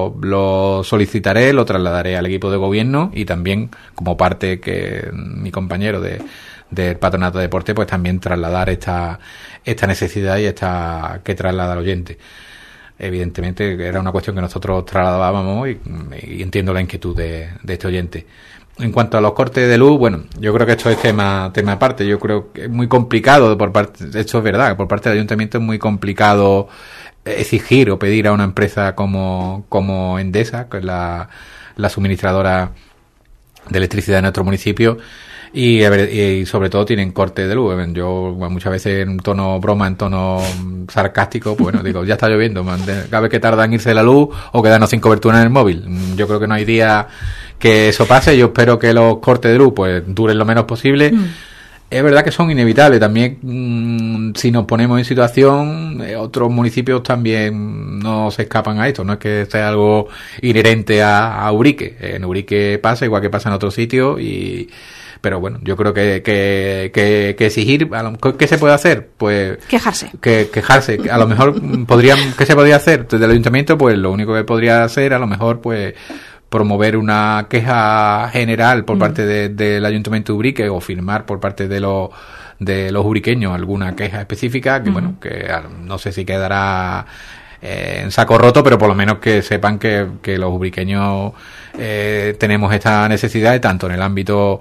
lo solicitaré, lo trasladaré al equipo de gobierno, y también como parte que mi compañero del Patronato de Deporte, pues también trasladar esta necesidad y esta que traslada al oyente. Evidentemente era una cuestión que nosotros trasladábamos, y entiendo la inquietud de este oyente. En cuanto a los cortes de luz, bueno, yo creo que esto es tema aparte. Yo creo que es muy complicado esto es verdad, por parte del ayuntamiento es muy complicado exigir o pedir a una empresa como Endesa, que es la suministradora de electricidad de nuestro municipio, y sobre todo tienen cortes de luz. Yo muchas veces en tono broma, en tono sarcástico, pues bueno, digo, ya está lloviendo, cada vez que tarda en irse la luz o quedarnos sin cobertura en el móvil. Yo creo que no hay día que eso pase. Yo espero que los cortes de luz pues duren lo menos posible. Es verdad que son inevitables. También, si nos ponemos en situación, otros municipios también no se escapan a esto. No es que sea algo inherente a Ubrique. En Ubrique pasa, igual que pasa en otros sitios, pero bueno, yo creo que exigir, ¿qué se puede hacer? Pues quejarse. Quejarse. A lo mejor ¿qué se podría hacer? Desde el ayuntamiento, pues lo único que podría hacer, a lo mejor, pues promover una queja general por parte del Ayuntamiento de Ubrique, o firmar por parte de los ubriqueños alguna queja específica, que bueno, que no sé si quedará en saco roto, pero por lo menos que sepan que los ubriqueños tenemos esta necesidad, tanto en el ámbito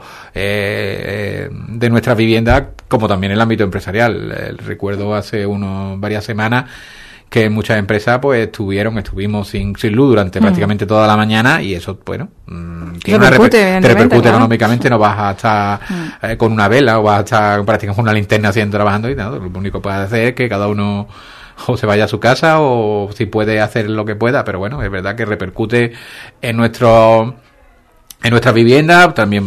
de nuestras viviendas como también en el ámbito empresarial. Recuerdo hace varias semanas que muchas empresas pues estuvimos sin luz durante prácticamente toda la mañana, y eso, bueno, repercute económicamente. No vas a estar con una vela, o vas a estar prácticamente con una linterna trabajando, y nada, lo único que puedes hacer es que cada uno o se vaya a su casa, o si puede hacer lo que pueda, pero bueno, es verdad que repercute en nuestros En nuestras viviendas también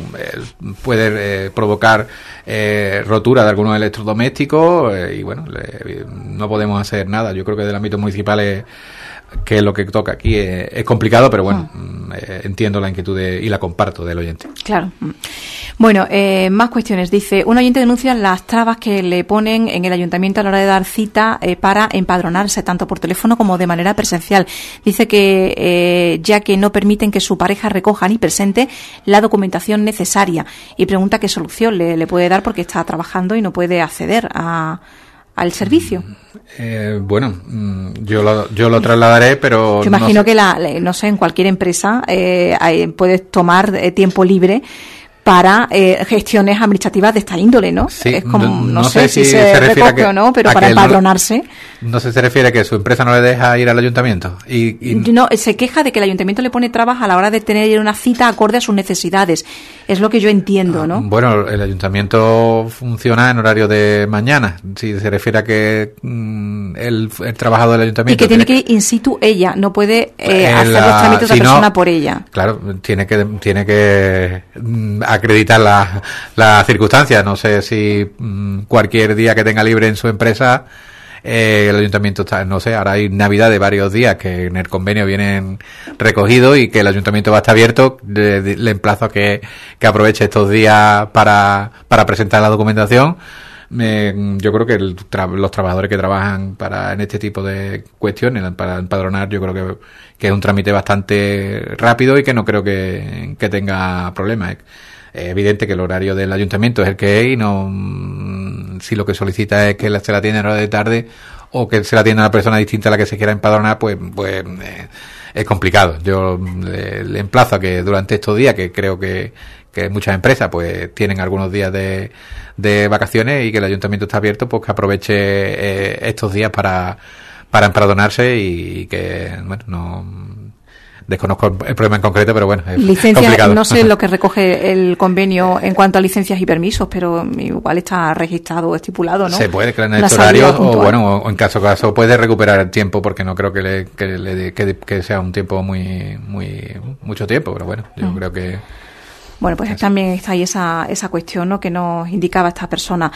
puede provocar rotura de algunos electrodomésticos y bueno, no podemos hacer nada. Yo creo que del ámbito municipal que es lo que toca aquí es complicado, pero bueno, entiendo la inquietud y la comparto del oyente. Claro. Bueno, más cuestiones. Dice, un oyente denuncia las trabas que le ponen en el ayuntamiento a la hora de dar cita para empadronarse, tanto por teléfono como de manera presencial. Dice que ya que no permiten que su pareja recoja ni presente la documentación necesaria, y pregunta qué solución le puede dar porque está trabajando y no puede acceder al servicio. Bueno, yo lo trasladaré, pero yo imagino que no sé, en cualquier empresa puedes tomar tiempo libre para gestiones administrativas de esta índole, ¿no? Sí, es como, no sé si se recoge o no, pero para empadronarse. No sé si se refiere a que su empresa no le deja ir al ayuntamiento. No, se queja de que el ayuntamiento le pone trabas a la hora de tener una cita acorde a sus necesidades. Es lo que yo entiendo, ¿no? Bueno, el ayuntamiento funciona en horario de mañana. Si se refiere a que el trabajador del ayuntamiento... Y que tiene que ir in situ ella, no puede hacer los trámites de otra persona por ella. Claro, tiene que acreditar las circunstancias. No sé si cualquier día que tenga libre en su empresa... el ayuntamiento está, no sé, ahora hay Navidad de varios días que en el convenio vienen recogidos y que el ayuntamiento va a estar abierto. Le emplazo a que aproveche estos días para presentar la documentación. Yo creo que los trabajadores que trabajan en este tipo de cuestiones, para empadronar, yo creo que es un trámite bastante rápido y que no creo que tenga problemas. Es evidente que el horario del ayuntamiento es el que es y no, si lo que solicita es que se la atienda en hora de tarde o que se la atienda a una persona distinta a la que se quiera empadronar, pues es complicado. Yo le emplazo a que durante estos días, que creo que muchas empresas pues tienen algunos días de vacaciones y que el ayuntamiento está abierto, pues que aproveche estos días para empadronarse y que, bueno, no... Desconozco el problema en concreto, pero bueno, es complicado. No sé lo que recoge el convenio en cuanto a licencias y permisos, pero igual está registrado o estipulado, ¿no? Se puede, claro, en estos horarios, o en caso puede recuperar el tiempo, porque no creo que sea un tiempo mucho tiempo, pero bueno, yo creo que... Bueno, pues también está ahí esa cuestión, ¿no?, que nos indicaba esta persona.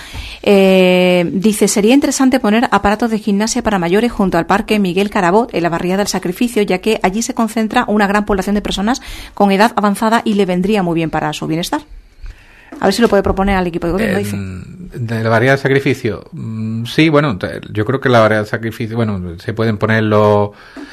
Dice, sería interesante poner aparatos de gimnasia para mayores junto al Parque Miguel Carabot, en la barriada del Sacrificio, ya que allí se concentra una gran población de personas con edad avanzada y le vendría muy bien para su bienestar. A ver si lo puede proponer al equipo de gobierno, dice. De la barriada del Sacrificio, sí, bueno, yo creo que la barriada del Sacrificio, bueno, se pueden poner los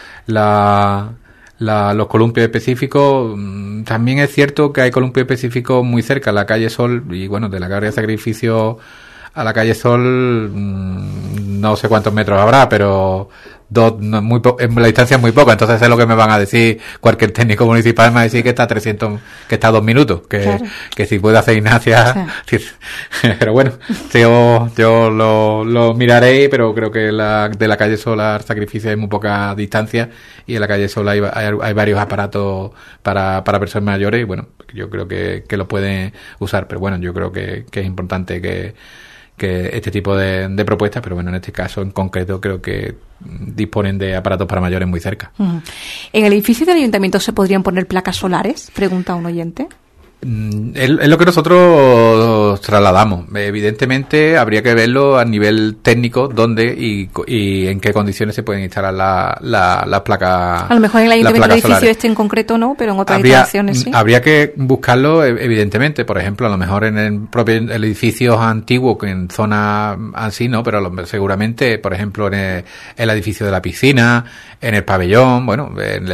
columpios específicos. También es cierto que hay columpios específicos muy cerca, la calle Sol, y bueno, de la calle de Sacrificio a la calle Sol no sé cuántos metros habrá, pero la distancia es muy poca, entonces es lo que me van a decir cualquier técnico municipal, me va a decir que está a 2 minutos, claro, que si puede hacer gimnasia, sí. Pero bueno, yo lo miraré, pero creo que de la calle Sol al Sacrificio hay muy poca distancia y en la calle Sol hay varios aparatos para personas mayores y bueno, yo creo que lo pueden usar, pero bueno, yo creo que es importante que este tipo de propuestas, pero bueno, en este caso en concreto creo que disponen de aparatos para mayores muy cerca. ¿En el edificio del ayuntamiento se podrían poner placas solares? Pregunta un oyente. Es lo que nosotros trasladamos. Evidentemente habría que verlo a nivel técnico dónde y en qué condiciones se pueden instalar las placas. A lo mejor en el ayuntamiento del edificio en concreto no, pero en otras instalaciones sí. Habría que buscarlo, evidentemente. Por ejemplo, a lo mejor en el edificio antiguo, que en zona así no, pero seguramente, por ejemplo, en el edificio de la piscina, en el pabellón, bueno, en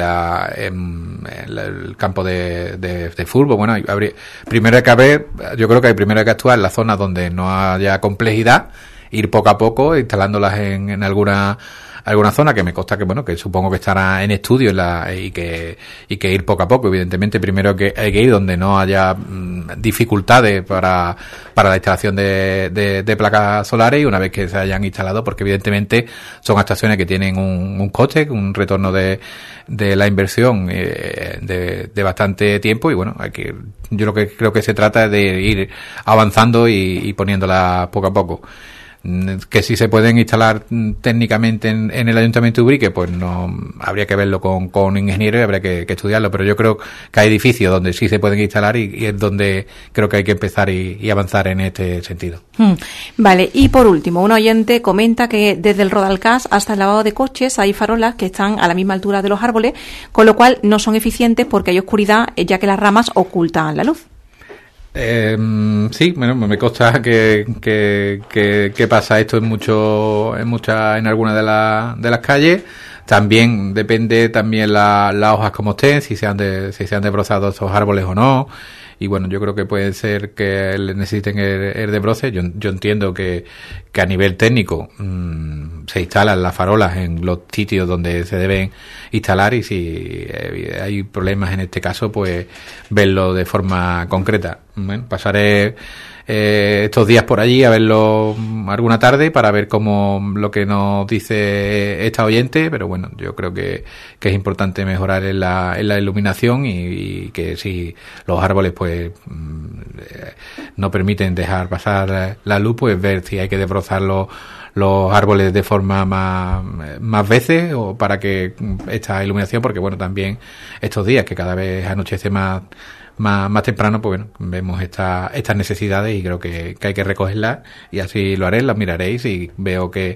el campo de fútbol, bueno, primero hay que ver, yo creo que primero hay que actuar en las zonas donde no haya complejidad, ir poco a poco instalándolas en alguna zona, que me consta que bueno, que supongo que estará en estudio y que ir poco a poco. Evidentemente primero hay que ir donde no haya dificultades para la instalación de placas solares, y una vez que se hayan instalado, porque evidentemente son actuaciones que tienen un coste, un retorno de la inversión de bastante tiempo, y bueno, yo lo que creo que se trata es de ir avanzando y poniéndolas poco a poco. Que si se pueden instalar técnicamente en el Ayuntamiento de Ubrique, pues no habría que verlo con un ingeniero y habría que estudiarlo, pero yo creo que hay edificios donde sí se pueden instalar y es donde creo que hay que empezar y avanzar en este sentido. Vale, y por último, un oyente comenta que desde el Rodalcás hasta el lavado de coches hay farolas que están a la misma altura de los árboles, con lo cual no son eficientes porque hay oscuridad, ya que las ramas ocultan la luz. Sí, bueno, me consta que pasa esto en algunas de las calles. También depende las hojas como estén, si se han desbrozado estos árboles o no. Y bueno, yo creo que puede ser que necesiten el desbroce. Yo entiendo que a nivel técnico se instalan las farolas en los sitios donde se deben instalar, y si hay problemas en este caso, pues verlo de forma concreta. Bueno, pasaré estos días por allí a verlo alguna tarde para ver cómo lo que nos dice esta oyente, pero bueno, yo creo que es importante mejorar en la iluminación y que si los árboles pues no permiten dejar pasar la luz, pues ver si hay que desbrozar los árboles de forma más veces, o para que esta iluminación, porque bueno, también estos días que cada vez anochece más temprano, pues bueno, vemos estas necesidades y creo que hay que recogerlas, y así lo haré, las miraréis y veo que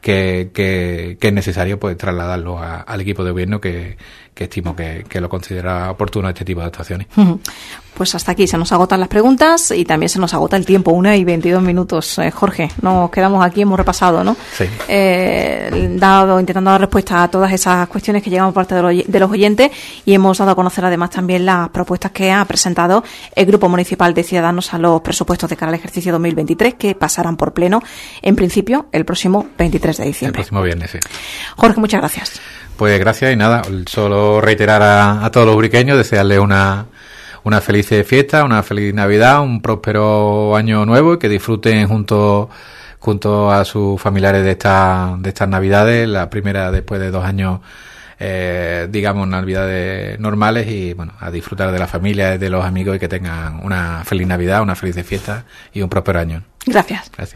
es necesario pues trasladarlo al equipo de gobierno que estimo que lo considera oportuno este tipo de actuaciones. Pues hasta aquí se nos agotan las preguntas y también se nos agota el tiempo, 1:22. Jorge, nos quedamos aquí, hemos repasado, ¿no? Sí. Intentando dar respuesta a todas esas cuestiones que llegan por parte de los oyentes, y hemos dado a conocer además también las propuestas que ha presentado el Grupo Municipal de Ciudadanos a los presupuestos de cara al ejercicio 2023, que pasarán por pleno, en principio, el próximo 23 de diciembre. El próximo viernes, sí. Jorge, muchas gracias. Pues gracias, y nada, solo reiterar a todos los ubriqueños, desearles una feliz fiesta, una feliz Navidad, un próspero año nuevo, y que disfruten junto a sus familiares de estas Navidades, la primera después de 2 años, digamos, Navidades normales, y bueno, a disfrutar de la familia, de los amigos, y que tengan una feliz Navidad, una feliz fiesta y un próspero año. Gracias. Gracias.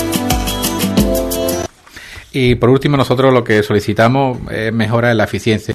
Y por último, nosotros lo que solicitamos es mejora en la eficiencia